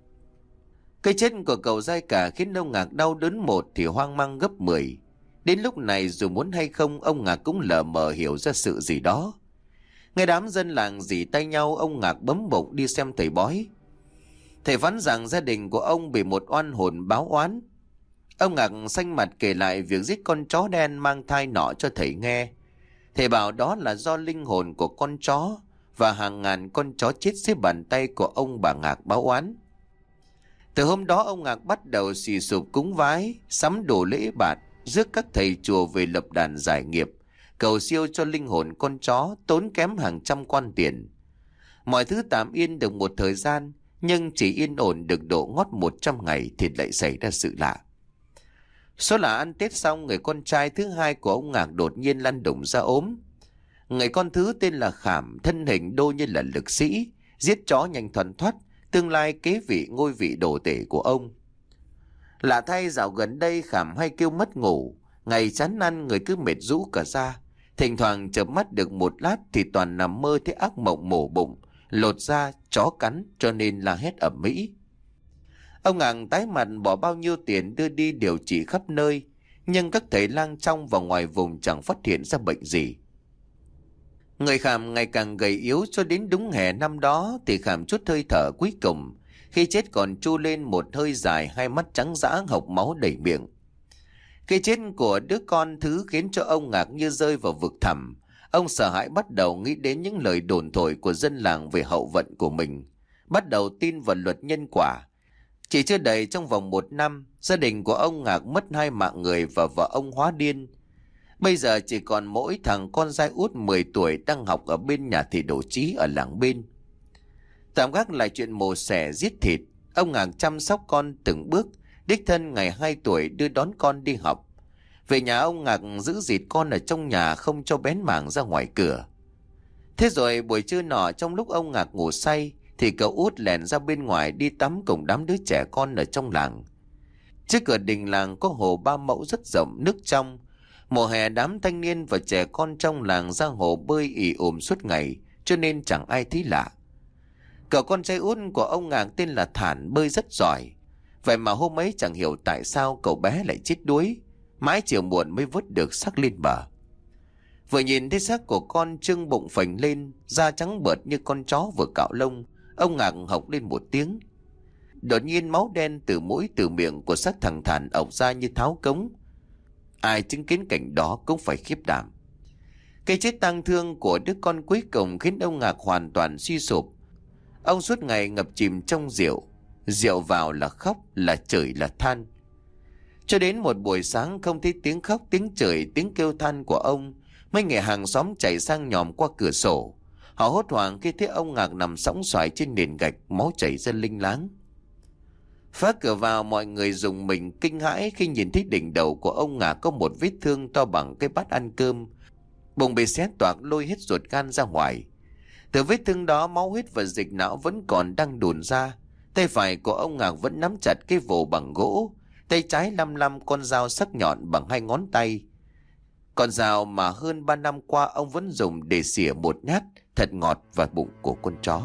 Cái chết của cậu giai cả khiến ông Ngạc đau đớn một thì hoang mang gấp 10. Đến lúc này dù muốn hay không, ông Ngạc cũng lờ mờ hiểu ra sự gì đó. Nghe đám dân làng rỉ tay nhau, ông Ngạc bấm bụng đi xem thầy bói. Thầy phán rằng gia đình của ông bị một oan hồn báo oán. Ông Ngạc xanh mặt kể lại việc giết con chó đen mang thai nọ cho thầy nghe. Thầy bảo đó là do linh hồn của con chó và hàng ngàn con chó chết dưới bàn tay của ông bà Ngạc báo oán. Từ hôm đó ông Ngạc bắt đầu xì sụp cúng vái, sắm đồ lễ bạt, rước các thầy chùa về lập đàn giải nghiệp, cầu siêu cho linh hồn con chó, tốn kém hàng trăm quan tiền. Mọi thứ tạm yên được một thời gian, nhưng chỉ yên ổn được độ ngót 100 ngày thì lại xảy ra sự lạ. Số là ăn Tết xong, người con trai thứ hai của ông Ngạc đột nhiên lăn đùng ra ốm. Người con thứ tên là Khảm, thân hình đô như là lực sĩ, giết chó nhanh thuần thoát, tương lai kế vị ngôi vị đồ tể của ông. Lạ thay dạo gần đây Khảm hay kêu mất ngủ, ngày chán ăn người cứ mệt rũ cả da. Thỉnh thoảng chợp mắt được một lát thì toàn nằm mơ thấy ác mộng mổ bụng, lột da, chó cắn, cho nên la hét ầm ĩ. Ông Ngạc tái mặt bỏ bao nhiêu tiền đưa đi điều trị khắp nơi, nhưng các thầy lang trong và ngoài vùng chẳng phát hiện ra bệnh gì. Người Khảm ngày càng gầy yếu cho đến đúng hè năm đó thì Khảm chút hơi thở cuối cùng, khi chết còn tru lên một hơi dài, hai mắt trắng dã hộc máu đầy miệng. Cái chết của đứa con thứ khiến cho ông Ngạc như rơi vào vực thẳm. Ông sợ hãi bắt đầu nghĩ đến những lời đồn thổi của dân làng về hậu vận của mình, bắt đầu tin vào luật nhân quả. Chỉ chưa đầy trong vòng 1 năm, gia đình của ông Ngạc mất 2 mạng người và vợ ông hóa điên. Bây giờ chỉ còn mỗi thằng con trai út 10 tuổi đang học ở bên nhà thầy Đỗ Chí ở làng bên. Tạm gác lại chuyện mổ xẻ giết thịt, ông Ngạc chăm sóc con từng bước, đích thân ngày 2 tuổi đưa đón con đi học. Về nhà ông Ngạc giữ dịt con ở trong nhà, không cho bén mảng ra ngoài cửa. Thế rồi buổi trưa nọ, trong lúc ông Ngạc ngủ say thì cậu út lèn ra bên ngoài đi tắm cùng đám đứa trẻ con ở trong làng. Trước cửa đình làng có hồ 3 mẫu rất rộng, nước trong. Mùa hè đám thanh niên và trẻ con trong làng ra hồ bơi ì ùm suốt ngày, cho nên chẳng ai thấy lạ. Cậu con trai út của ông Ngạc tên là Thản bơi rất giỏi. Vậy mà hôm ấy chẳng hiểu tại sao cậu bé lại chết đuối, mãi chiều muộn mới vớt được xác lên bờ. Vừa nhìn thấy xác của con trương bụng phình lên, da trắng bợt như con chó vừa cạo lông, ông Ngạc hộc lên một tiếng. Đột nhiên máu đen từ mũi từ miệng của xác thằng Thản ộc ra như tháo cống. Ai chứng kiến cảnh đó cũng phải khiếp đảm. Cái chết tang thương của đứa con cuối cùng khiến ông Ngạc hoàn toàn suy sụp. Ông suốt ngày ngập chìm trong rượu, rượu vào là khóc, là chửi, là than. Cho đến một buổi sáng không thấy tiếng khóc, tiếng chửi, tiếng kêu than của ông, mấy người hàng xóm chạy sang nhòm qua cửa sổ. Họ hốt hoảng khi thấy ông Ngạc nằm sõng soài trên nền gạch, máu chảy ra linh láng. Phá cửa vào, mọi người rùng mình kinh hãi khi nhìn thấy đỉnh đầu của ông Ngạc có một vết thương to bằng cái bát ăn cơm. Bụng bị xé toạc lôi hết ruột gan ra ngoài. Từ vết thương đó máu huyết và dịch não vẫn còn đang đồn ra. Tay phải của ông Ngạc vẫn nắm chặt cái vồ bằng gỗ, tay trái lăm lăm con dao sắc nhọn bằng 2 ngón tay. Con dao mà hơn 3 năm qua ông vẫn dùng để xỉa một nhát thật ngọt vào bụng của con chó.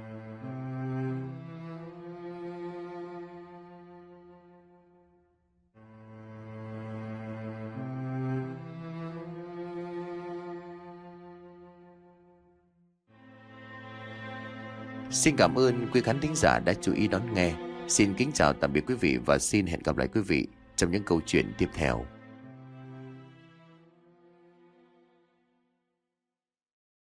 Xin cảm ơn quý khán thính giả đã chú ý đón nghe. Xin kính chào tạm biệt quý vị và xin hẹn gặp lại quý vị trong những câu chuyện tiếp theo.